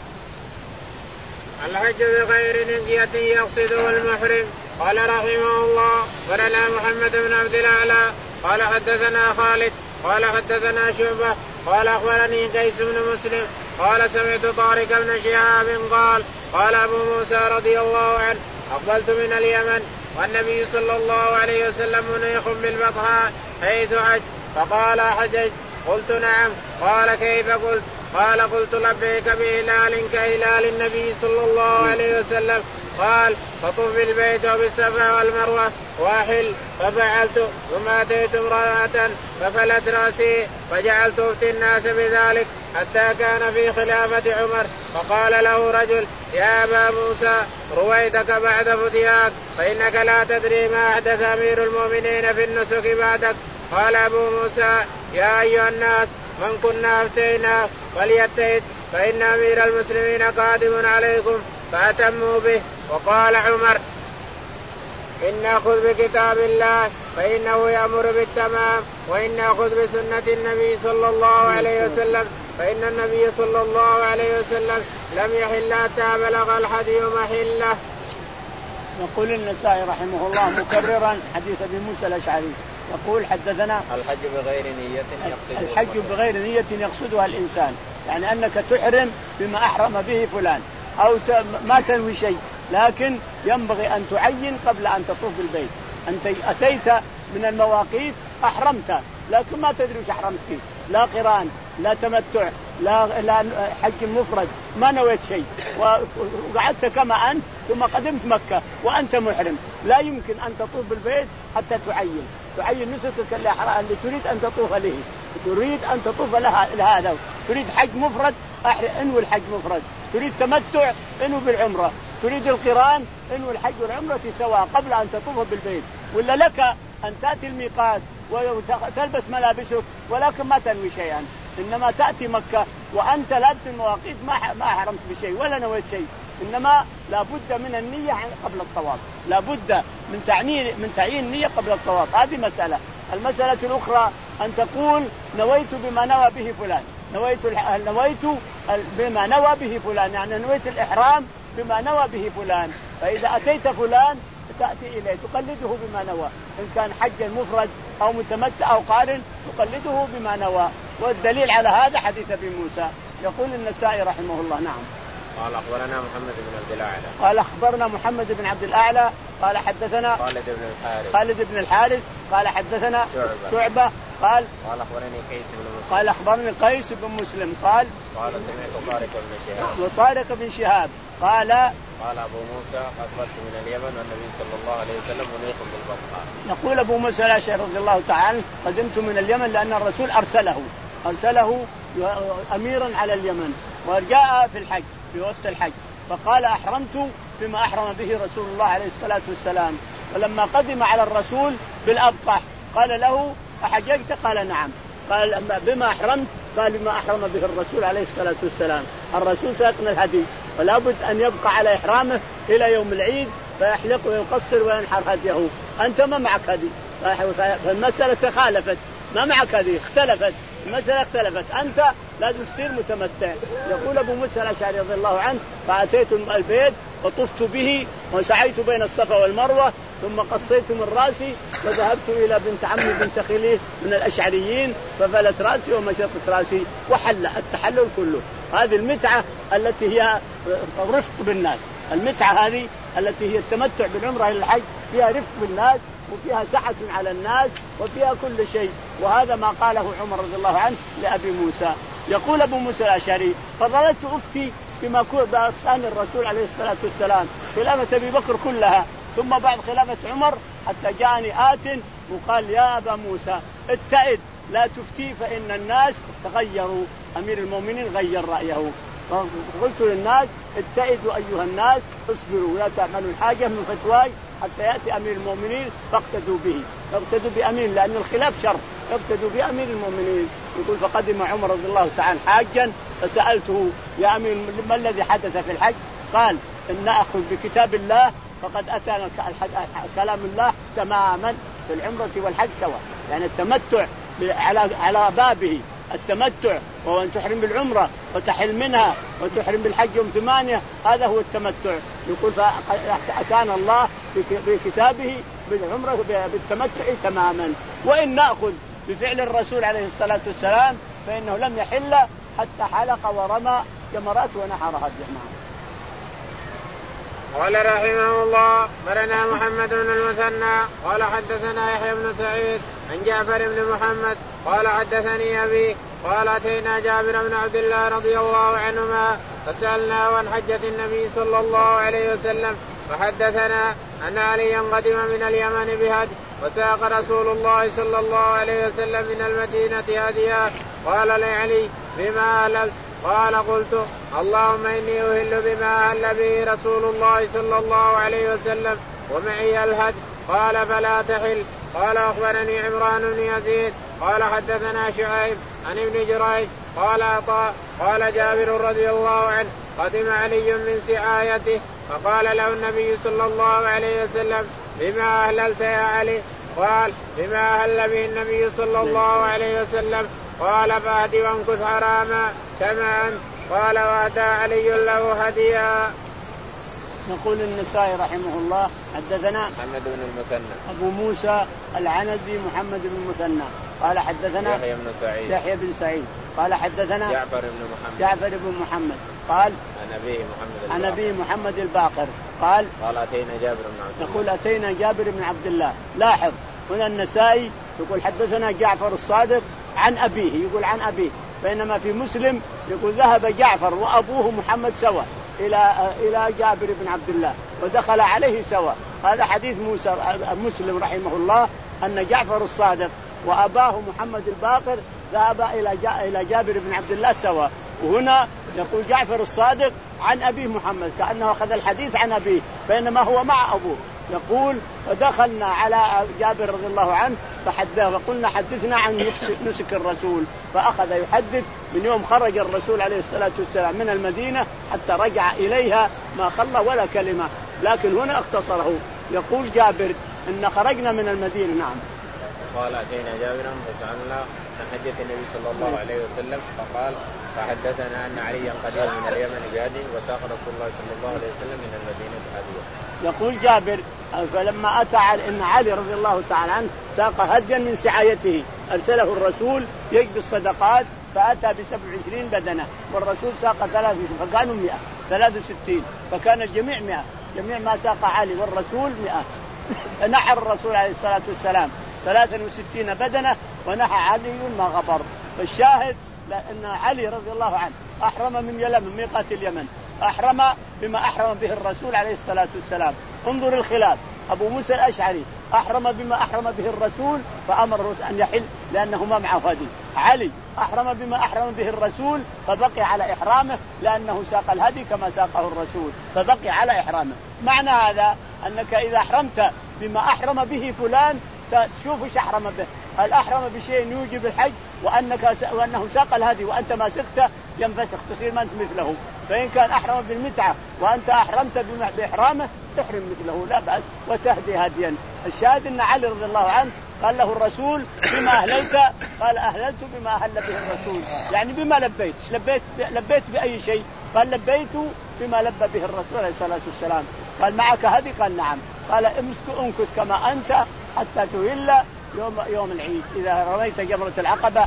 الحج بغير نية يقصده المحرم. قال رحمه الله ولنا محمد بن عبد الأعلى قال حدثنا خالد قال حدثنا شعبة قال أخبرني قيس بن مسلم قال سمعت طارق بن شهاب قال قال أبو موسى رضي الله عنه أقبلت من اليمن والنبي صلى الله عليه وسلم منيخ بالبطحاء حيث حج فقال حجج قلت نعم قال كيف قلت قال قلت لبيك بهلال كهلال النبي صلى الله عليه وسلم قال فطف بالبيت وبالصفا والمروة واحل ففعلت ثم أتيت امرأة ففلت رأسي فجعلت أفتي الناس بذلك حتى كان في خلافة عمر فقال له رجل يا أبا موسى رويدك بعد فتياك فإنك لا تدري ما أحدث أمير المؤمنين في النسك بعدك. قال أبو موسى يا أيها الناس من كنا أفتينا فليتهد فإن أمير المسلمين قادم عليكم فأتموا به. وقال عمر إن نأخذ بكتاب الله فإنه يأمر بالتمام وإن نأخذ بسنة النبي صلى الله عليه وسلم فإن النبي صلى الله عليه وسلم لم يحل حتى بلغ الحدي محله. يقول النسائي رحمه الله مكررا حديث أبي موسى الأشعري يقول حدثنا الحج بغير نية يقصدها الحج بغير نية يقصدها الإنسان يعني أنك تحرم بما أحرم به فلان أو ما تنوي شيء لكن ينبغي أن تعين قبل أن تطوف بالبيت. أنت أتيت من المواقيت أحرمت لكن ما تدري وش أحرمت فيه لا قران لا تمتع لا, لا حج مفرد ما نويت شيء وقعدت كما أنت ثم قدمت مكة وأنت محرم لا يمكن أن تطوف بالبيت حتى تعين تعين نسكك اللي تريد أن تطوف له تريد أن تطوف لها لهذا تريد حج مفرد انوي الحج مفرد تريد تمتع انوي بالعمرة تريد القران انوي الحج والعمرة سواء قبل أن تطوف بالبيت ولا لك أن تأتي الميقات وتلبس ملابسك ولكن ما تنوي شيئا. إنما تأتي مكة وأنت لابس المواقيت ما ما أحرمت بشيء ولا نويت شيء، إنما لابد من النية قبل الطواف، لابد من تعيين من تعيين النية قبل الطواف. هذه مسألة. المسألة الأخرى أن تقول نويت بما نوى به فلان، نويت نويت بما نوى به فلان، يعني نويت الإحرام بما نوى به فلان. فإذا أتيت فلان تأتي إليه تقلده بما نوى، إن كان حجا مفرد أو متمتع أو قارن تقلده بما نوى. والدليل على هذا حديث أبي موسى. يقول النسائي رحمه الله. نعم. قال أخبرنا محمد بن عبد الأعلى. قال أخبرنا محمد بن عبد الأعلى قال حدثنا خالد بن الحارث. خالد بن الحارث قال حدثنا شعبة. شعبة قال قال أخبرني قيس بن مسلم. قال أخبرني قيس بن مسلم قال قال سمعت طارق بن شهاب. وطارق بن شهاب قال قال أبو موسى قدمت من اليمن والنبي صلى الله عليه وسلم منيخ بالبطحاء. يقول أبو موسى الأشعري رضي الله تعالى قدمت من اليمن لأن الرسول أرسله أرسله أميرا على اليمن وجاء في الحج في وسط الحج فقال أحرمت بما أحرم به رسول الله عليه الصلاة والسلام. فلما قدم على الرسول بالأبطح قال له أحججت؟ قال نعم. قال بما أحرمت؟ قال بما أحرم به الرسول عليه الصلاة والسلام. الرسول سيقنا الهدي ولا بد أن يبقى على إحرامه إلى يوم العيد فيحلق ويقصر وينحر هديه. أنت ما معك هدي، فالمسألة تخالفت، ما معك هدي، اختلفت المسألة اختلفت، أنت لازم تصير متمتع. يقول أبو موسى الأشعري رضي الله عنه فأتيت البيت وطفت به وسعيت بين الصفا والمروة ثم قصيت من رأسي وذهبت إلى بنت عمي بنت خليل من الأشعريين ففلت رأسي ومشطت رأسي وحل التحلل كله. هذه المتعة التي هي رفق بالناس، المتعة هذه التي هي التمتع بالعمرة إلى الحج فيها رفق بالناس وفيها سعة على الناس وفيها كل شيء. وهذا ما قاله عمر رضي الله عنه لأبي موسى. يقول أبو موسى الأشعري فظلت أفتي بما كان الرسول عليه الصلاة والسلام خلافة أبي بكر كلها ثم بعد خلافة عمر حتى جاءني آت وقال يا أبا موسى اتئد لا تفتي فإن الناس تغيروا، أمير المؤمنين غير رأيه. فقلت للناس اتئدوا أيها الناس اصبروا لا تعملوا الحاجة من فتواي حتى يأتي أمير المؤمنين فاقتدوا به، اقتدوا بأمير لأن الخلاف شر، اقتدوا بأمير المؤمنين. يقول فقدم عمر رضي الله تعالى حاجا فسألته يا أمير ما الذي حدث في الحج؟ قال إن نأخذ بكتاب الله فقد أتانا كلام الله تماما في العمرة والحج سواء، يعني التمتع على على بابه التمتع وهو أن تحرم بالعمرة وتحل منها وتحرم بالحج يوم ثمانية، هذا هو التمتع. يقول فأتانا الله بكتابه بالعمرة بالتمتع تماما. وإن نأخذ بفعل الرسول عليه الصلاة والسلام فإنه لم يحل حتى حلق ورمى جمرات ونحرها الجماعة. قال رحمه الله برنا محمد بن المثنى قال حدثنا يحيى بن سعيد عن جعفر بن محمد قال حدثني أبي قال أتينا جابر بن عبد الله رضي الله عنهما فسألناه عن حجة النبي صلى الله عليه وسلم فحدثنا أن عليا قدم من اليمن بهدي وساق رسول الله صلى الله عليه وسلم من المدينة هديا. قال لعلي بما أهلت؟ قال قلت اللهم إني أهل بما أهل به رسول الله صلى الله عليه وسلم ومعي الهدي. قال فلا تحل. قال أخبرني عمران بن يزيد قال حدثنا شعيب عن ابن جريج قال عطاء قال جابر رضي الله عنه قدم علي من سعايته فقال له النبي صلى الله عليه وسلم بما أهللت يا علي؟ قال بما أهل به النبي صلى الله عليه وسلم. قال فأهد وانكث حراما كما أنت. قال وأتى علي له هديا. يقول النسائي رحمه الله حدثنا محمد بن المثنى أبو موسى العنزي محمد بن المثنى قال حدثنا يحيى بن سعيد يحيى بن سعيد قال حدثنا جعفر بن محمد جعفر بن محمد قال عن أبيه محمد عن أبيه محمد الباقر قال قال أتينا جابر بن عبد الله يقول أتينا جابر بن عبد الله. لاحظ هنا النسائي يقول حدثنا جعفر الصادق عن أبيه، يقول عن أبيه، بينما في مسلم يقول ذهب جعفر وأبوه محمد سوا إلى إلى جابر بن عبد الله ودخل عليه سوا. هذا حديث موسى مسلم رحمه الله أن جعفر الصادق وأباه محمد الباقر ذهب إلى إلى جابر بن عبد الله سوا. وهنا يقول جعفر الصادق عن أبيه محمد كأنه أخذ الحديث عن أبيه بينما هو مع أبوه، يقول فدخلنا على جابر رضي الله عنه فحدثه فقلنا حدثنا عن نسك الرسول، فأخذ يحدث من يوم خرج الرسول عليه الصلاة والسلام من المدينة حتى رجع إليها ما خلى ولا كلمة، لكن هنا اختصره. يقول جابر إن خرجنا من المدينة. نعم. قال أتينا جابرا فسألنا عن حجة النبي صلى الله عليه وسلم فقال فحدثنا أن عليا قديم من اليمن بهدي وساق رسول الله صلى الله عليه وسلم من المدينة هديه. يقول جابر فلما أتى علي إن علي رضي الله تعالى عنه ساق هديا من سعايته، أرسله الرسول يجب الصدقات فأتى بسبع وعشرين بدنة والرسول ساق ثلاث فكانوا مئة ثلاث وستين، فكان الجميع مئة، جميع ما ساق علي والرسول مئة. فنحر الرسول عليه الصلاة والسلام ثلاث وستين بدنة ونحى علي ما غبر. فالشاهد لأن علي رضي الله عنه أحرم من يلمن ميقات اليمن، أحرم بما أحرم به الرسول عليه الصلاة والسلام. انظر الخلاف، أبو موسى الأشعري أحرم بما أحرم به الرسول فأمر أن يحل لأنه ما معه هدي. علي أحرم بما أحرم به الرسول فبقي على إحرامه لأنه ساق الهدي كما ساقه الرسول فبقي على إحرامه. معنى هذا أنك إذا أحرمت بما أحرم به فلان تشوف ايش أحرم به، هل أحرم بشيء يوجب الحج وأنك وأنه ساق الهدي وأنت ما سقته ينفسخ تصير ما أنت مثله. فإن كان أحرم بالمتعة وأنت أحرمت بإحرامه تحرم مثله لا بأس وتهدي هديا. الشاهد أن علي رضي الله عنه قال له الرسول بما أهللت؟ قال أهللت بما أهل به الرسول، يعني بما لبيت. لبيت لبيت بأي شيء؟ قال لبيت بما لبى به الرسول عليه الصلاة والسلام. قال معك هدي؟ قال نعم. قال امكث كما أنت حتى تهل يوم يوم العيد، إذا رميت جمرة العقبة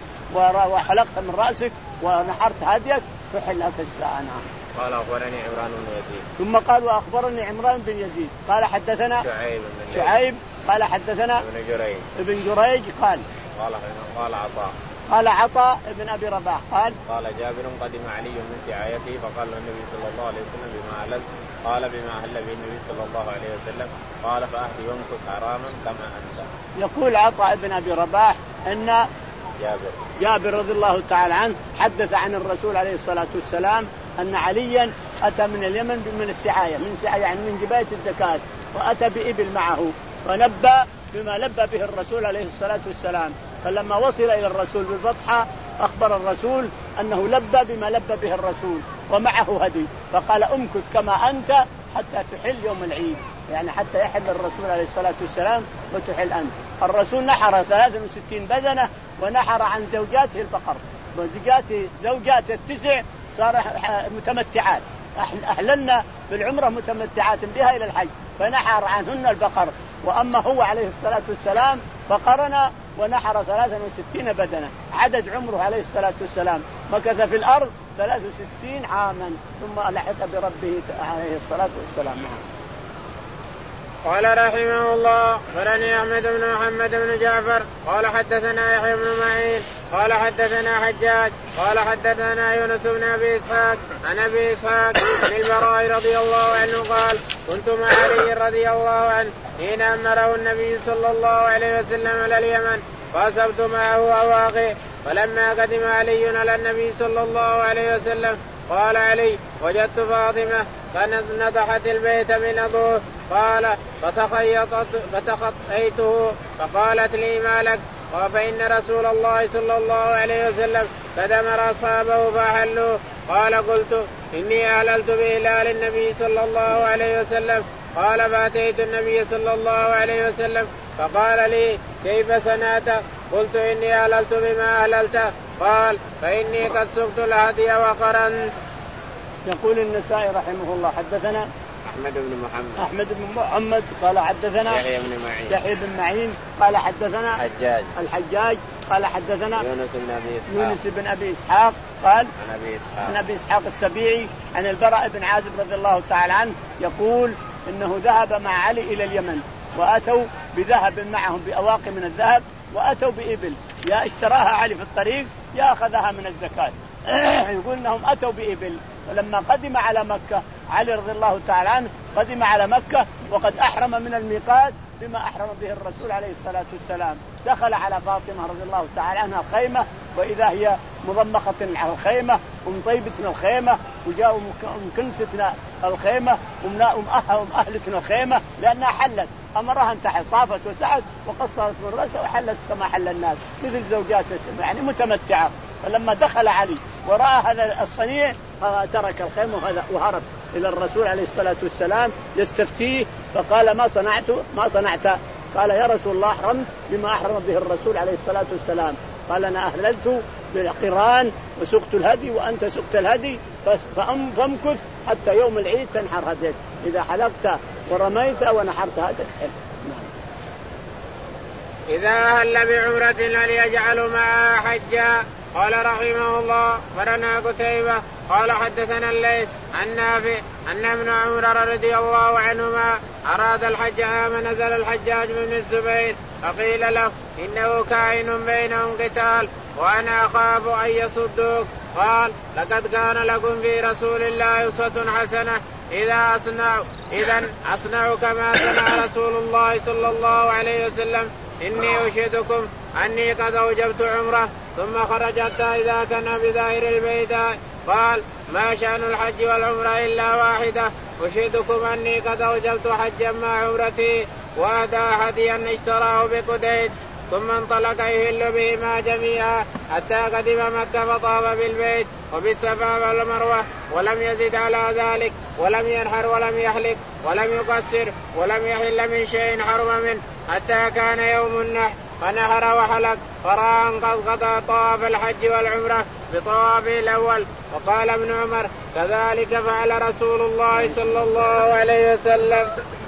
وحلقت من رأسك ونحرت هديك تحلها في الساعة. قال أخبرني عمران بن يزيد. ثم قال وأخبرني عمران بن يزيد قال حدثنا شعيب بن شعيب قال حدثنا ابن جريج ابن جريج قال قال قال عطاء قال عطاء ابن أبي رباح قال قال جابر قدم علي من سعايته فقال النبي صلى الله عليه وسلم بما أهل قال بما أهل به النبي صلى الله عليه وسلم قال فأهدي وامكث حراما كما أنت. يقول عطاء ابن أبي رباح أن جابر جابر رضي الله تعالى عنه حدث عن الرسول عليه الصلاة والسلام أن عليا أتى من اليمن من السعاية من سعاية يعني من جباية الزكاة وأتى بإبل معه ونبى بما لبى به الرسول عليه الصلاة والسلام. فلما وصل إلى الرسول بالبطحة أخبر الرسول أنه لبى بما لبى به الرسول ومعه هدي، فقال أمكث كما أنت حتى تحل يوم العيد، يعني حتى يحل الرسول عليه الصلاة والسلام وتحل أنت. الرسول نحر ثلاث وستين بدنة ونحر عن زوجاته البقر، وزوجات زوجاته التسع صار متمتعات، أهللنا بالعمرة متمتعات بها إلى الحج فنحر عنهن البقر. وأما هو عليه الصلاة والسلام فقرن ونحر ثلاث وستين بدنة، عدد عمره عليه الصلاة والسلام مكث في الأرض ثلاث وستين عاما ثم لحق بربه عليه الصلاة والسلام. قال رحمه الله أخبرني أحمد بن محمد بن جعفر قال حدثنا يحيى بن معين قال حدثنا حجاج قال حدثنا يونس بن أبي إسحاق عن أبي إسحاق عن البراء رضي الله عنه قال كنت مع علي رضي الله عنه حين أمره النبي صلى الله عليه وسلم على اليمن فأصبت معه أواقي، فلما قدم علي على النبي صلى الله عليه وسلم قال علي وجدت فاطمة فنضحت البيت من أبوه قال فتخطيته فقالت لي ما لك؟ قال فإن رسول الله صلى الله عليه وسلم قد أمر أصحابه فأحلوا. قال قلت إني أهللت بإهلال النبي صلى الله عليه وسلم. قال فأتيت النبي صلى الله عليه وسلم فقال لي كيف صنعت؟ قلت إني أهللت بما أهللت. قال فإني قد سقت الهدي وقرنت. يقول النسائي رحمه الله حدثنا أحمد بن محمد أحمد بن محمد قال حدثنا يحيى بن معين يحيى بن معين قال حدثنا حجاج الحجاج قال حدثنا يونس بن أبي إسحاق يونس بن أبي إسحاق قال عن أبي إسحاق عن أبي إسحاق السبيعي عن البراء بن عازب رضي الله تعالى عنه يقول إنه ذهب مع علي إلى اليمن وأتوا بذهب معهم بأواقي من الذهب وأتوا بإبل، يا اشتراها علي في الطريق يا أخذها من الزكاة. يقول إنهم أتوا بإبل. ولما قدم على مكة علي رضي الله تعالى عنه قدم على مكة وقد أحرم من الميقات بما أحرم به الرسول عليه الصلاة والسلام. دخل على فاطمة رضي الله تعالى عنها خيمة وإذا هي مضمخة على الخيمة أم طيبتنا الخيمة وجاءوا أم كنستنا الخيمة وأم أهلتنا الخيمة لأنها حلت أمرها انتحت طافت وسعت وقصرت من رأسها وحلت كما حل الناس مثل زوجات يعني متمتعة. فلما دخل علي ورأى هذا الصنيع ترك الخيمة وهرب إلى الرسول عليه الصلاة والسلام يستفتيه فقال ما صنعت ما صنعت قال يا رسول الله أحرمت بما أحرم به الرسول عليه الصلاة والسلام. قال أنا أهللت بالقران وسقت الهدي وأنت سقت الهدي فامكث حتى يوم العيد تنحر هديك إذا حلقت ورميت ونحرت هديك. إذا أهل بعمرة هل يجعل معها حجا؟ قال رحمه الله برنا قتيبة قال حدثنا الليث عن نافع أن ابن عمر رضي الله عنهما أراد الحج عام نزل الحجاج بن الزبير فقيل له إنه كائن بينهم قتال وأنا أخاف أن يصدوك. قال لقد كان لكم في رسول الله أسوة حسنة إذا أصنع إذا أصنع كما صنع رسول الله صلى الله عليه وسلم إني أشهدكم أني قد أوجبت عمره. ثم خرج حتى إذا كان بظاهر البيت قال ما شأن الحج والعمرة إلا واحدة أشهدكم أني قد أوجبت حجا مع عمرتي وأهدى هديا اشتراه بقديد. ثم انطلق يهل بهما جميعا حتى قدم مكة فطاف بالبيت وبالصفا والمروة ولم يزد على ذلك ولم ينحر ولم يحلق ولم يقصر ولم يحل من شيء حرم منه حتى كان يوم النحر فنحر وحلق فرأى أن قد قضى طواف الحج والعمرة بطوافه الأول. وقال ابن عمر كذلك فعل رسول الله صلى الله عليه وسلم.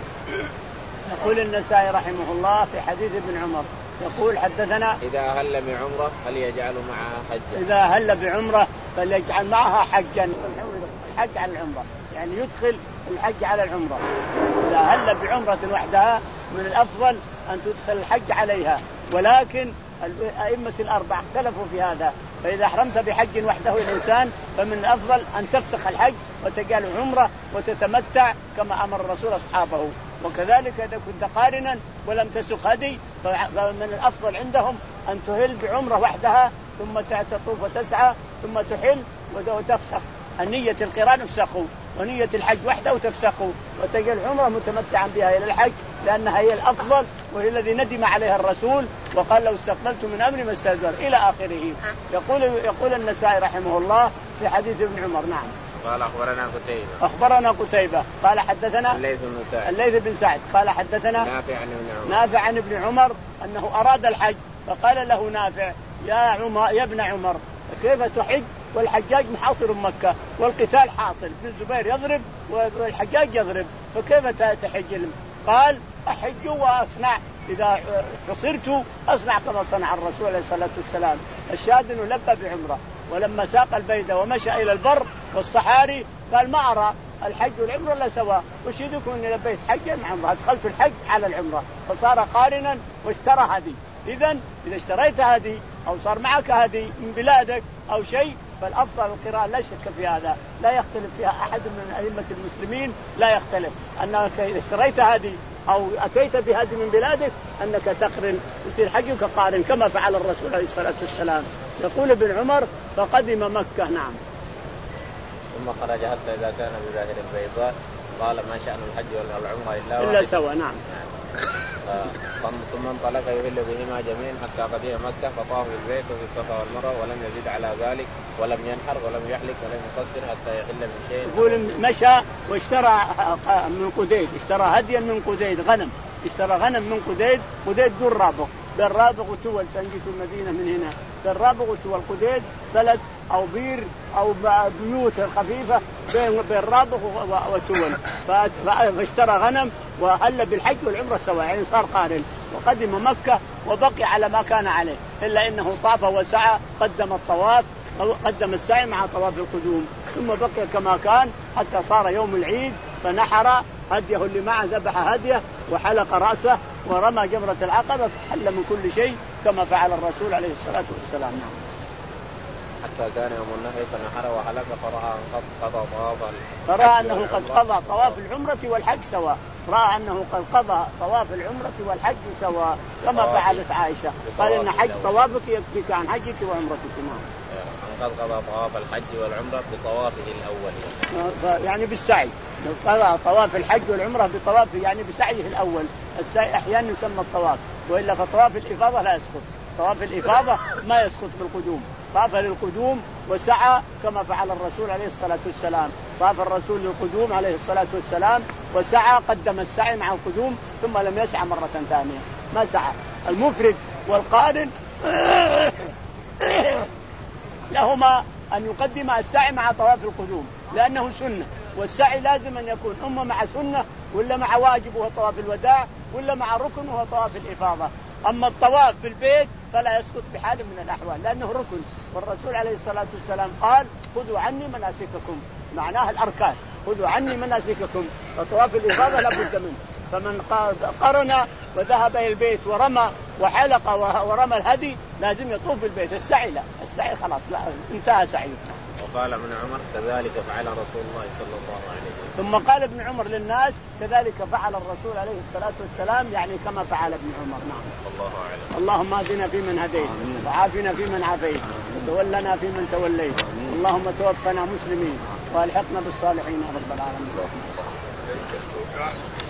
يقول النسائي رحمه الله في حديث ابن عمر يقول حدثنا إذا هل بعمرة هل يجعل معها حجا؟ إذا هل بعمرة فليجعل معها حجا الحج على العمرة يعني يدخل الحج على العمرة. إذا هل بعمرة وحدها من الأفضل أن تدخل الحج عليها ولكن الأئمة الأربعة اختلفوا في هذا. فإذا أحرمت بحج وحده الإنسان فمن الأفضل أن تفسخ الحج وتجعل عمرة وتتمتع كما أمر الرسول أصحابه. وكذلك إذا كنت قارنا ولم تسق هدي فمن الأفضل عندهم أن تهل بعمرة وحدها ثم تطوف وتسعى ثم تحل وتفسخ. النية القران افسخوا ونية الحج وحده وتفسخوا وتجعل عمرة متمتعا بها إلى الحج لأنها هي الأفضل وهي الذي ندم عليها الرسول وقال لو استقبلت من أمري ما استدبر إلى آخره. يقول يقول النسائي رحمه الله في حديث ابن عمر. نعم. قال أخبرنا قتيبة أخبرنا قتيبة قال حدثنا الليث بن سعد الليث بن سعد قال حدثنا نافع عن ابن عمر نافع عن ابن عمر أنه أراد الحج فقال له نافع يا عمر يا ابن عمر كيف تحج والحجاج محاصر مكة والقتال حاصل ابن الزبير يضرب والحجاج يضرب فكيف تحج؟ قال أحج وأصنع إذا حصرت أصنع كما صنع الرسول عليه الصلاة والسلام. الشاهد أنه لبى بعمرة ولما ساق البيت ومشى إلى البر والصحاري قال ما أرى الحج والعمرة لا سواء أشهدكم أني لبيت حجا مع عمرة أدخلت الحج على العمرة فصار قارنا واشترى هدي. إذن إذا اشتريت هدي أو صار معك هدي من بلادك أو شيء فالأفضل القراءة لا شك في هذا لا يختلف فيها أحد من أئمة المسلمين لا يختلف أنك إذا اشتريت هدي أو أتيت بهدي من بلادك أنك تقرن يصير حجك قارن كما فعل الرسول عليه الصلاة والسلام. يقول ابن عمر فقدم مكة. نعم. ثم خرج حتى إذا كان بظاهر البيضاء قال ما شأن الحج والعمرة إلا إلا سوا. نعم. ثم انطلق يهل بهما جميعا حتى قدم مكة فطاف بالبيت وفي الصفا والمروة ولم يزد على ذلك ولم ينحر ولم يحلق ولم يقصر حتى يحل من شيء. يقول مشى واشترى من قديد اشترى هديا من قديد غنم اشترى غنم من قديد قديد ذو الرابغ بين رابغ وتول سنجة المدينة من هنا بين رابغ وتول قديد ثلاث أو بير أو بيوت خفيفة بين بين رابغ وتول فاشترى غنم وهل بالحج والعمرة سوا يعني صار قارن وقدم مكة وبقي على ما كان عليه إلا إنه طاف وسعى قدم الطواف قدم السعي مع طواف القدوم ثم بقي كما كان حتى صار يوم العيد فنحر هديه اللي معه ذبح هديه وحلق رأسه ورمى جمرة العقبة فحل من كل شيء كما فعل الرسول عليه الصلاة والسلام. حتى كان يوم النحر فنحر وحلق فرأى أن قد قضى طواف فرأى أنه قد قضى طواف العمرة والحج سواء رأى أنه قد قضى طواف العمرة والحج سواء كما فعلت عائشة قال إن حج طوافك يكفيك عن حجك وعمرتك. قد قضى طواف الحج والعمرة بطوافه الأول. يعني بالسعي، قضى طواف الحج والعمرة بطوافه يعني بسعيه الأول. السعي أحيانا يسمى الطواف، وإلا فطواف الإفاضة لا يسقط. طواف الإفاضة ما يسقط بالقدوم، طاف للقدوم وسعى كما فعل الرسول عليه الصلاة والسلام. طاف الرسول للقدوم عليه الصلاة والسلام وسعى، قدم السعي مع القدوم ثم لم يسعى مرة ثانية، ما سعى. المفرد والقارن لهما أن يقدم السعي مع طواف القدوم لأنه سنة، والسعي لازم أن يكون إما مع سنة ولا مع واجب وهو طواف الوداع ولا مع ركن وهو طواف الإفاضة. أما الطواف بالبيت فلا يسقط بحال من الأحوال لأنه ركن، والرسول عليه الصلاة والسلام قال خذوا عني مناسككم، معناها الأركان، خذوا عني مناسككم. فطواف الإفاضة لابد منه. فمن قرن وذهب إلى البيت ورمى وحلق ورمى الهدي لازم يطوف بالبيت. السعي لا، السعي خلاص لا، انتهى سعيه. وقال ابن عمر كذلك فعل رسول الله صلى الله عليه وسلم. ثم قال ابن عمر للناس كذلك فعل الرسول عليه الصلاة والسلام، يعني كما فعل ابن عمر. نعم. الله أعلم. اللهم اهدنا فيمن هديت وعافنا فيمن عافيت وتولنا فيمن توليت. اللهم توفنا مسلمين والحقنا بالصالحين يا رب العالمين.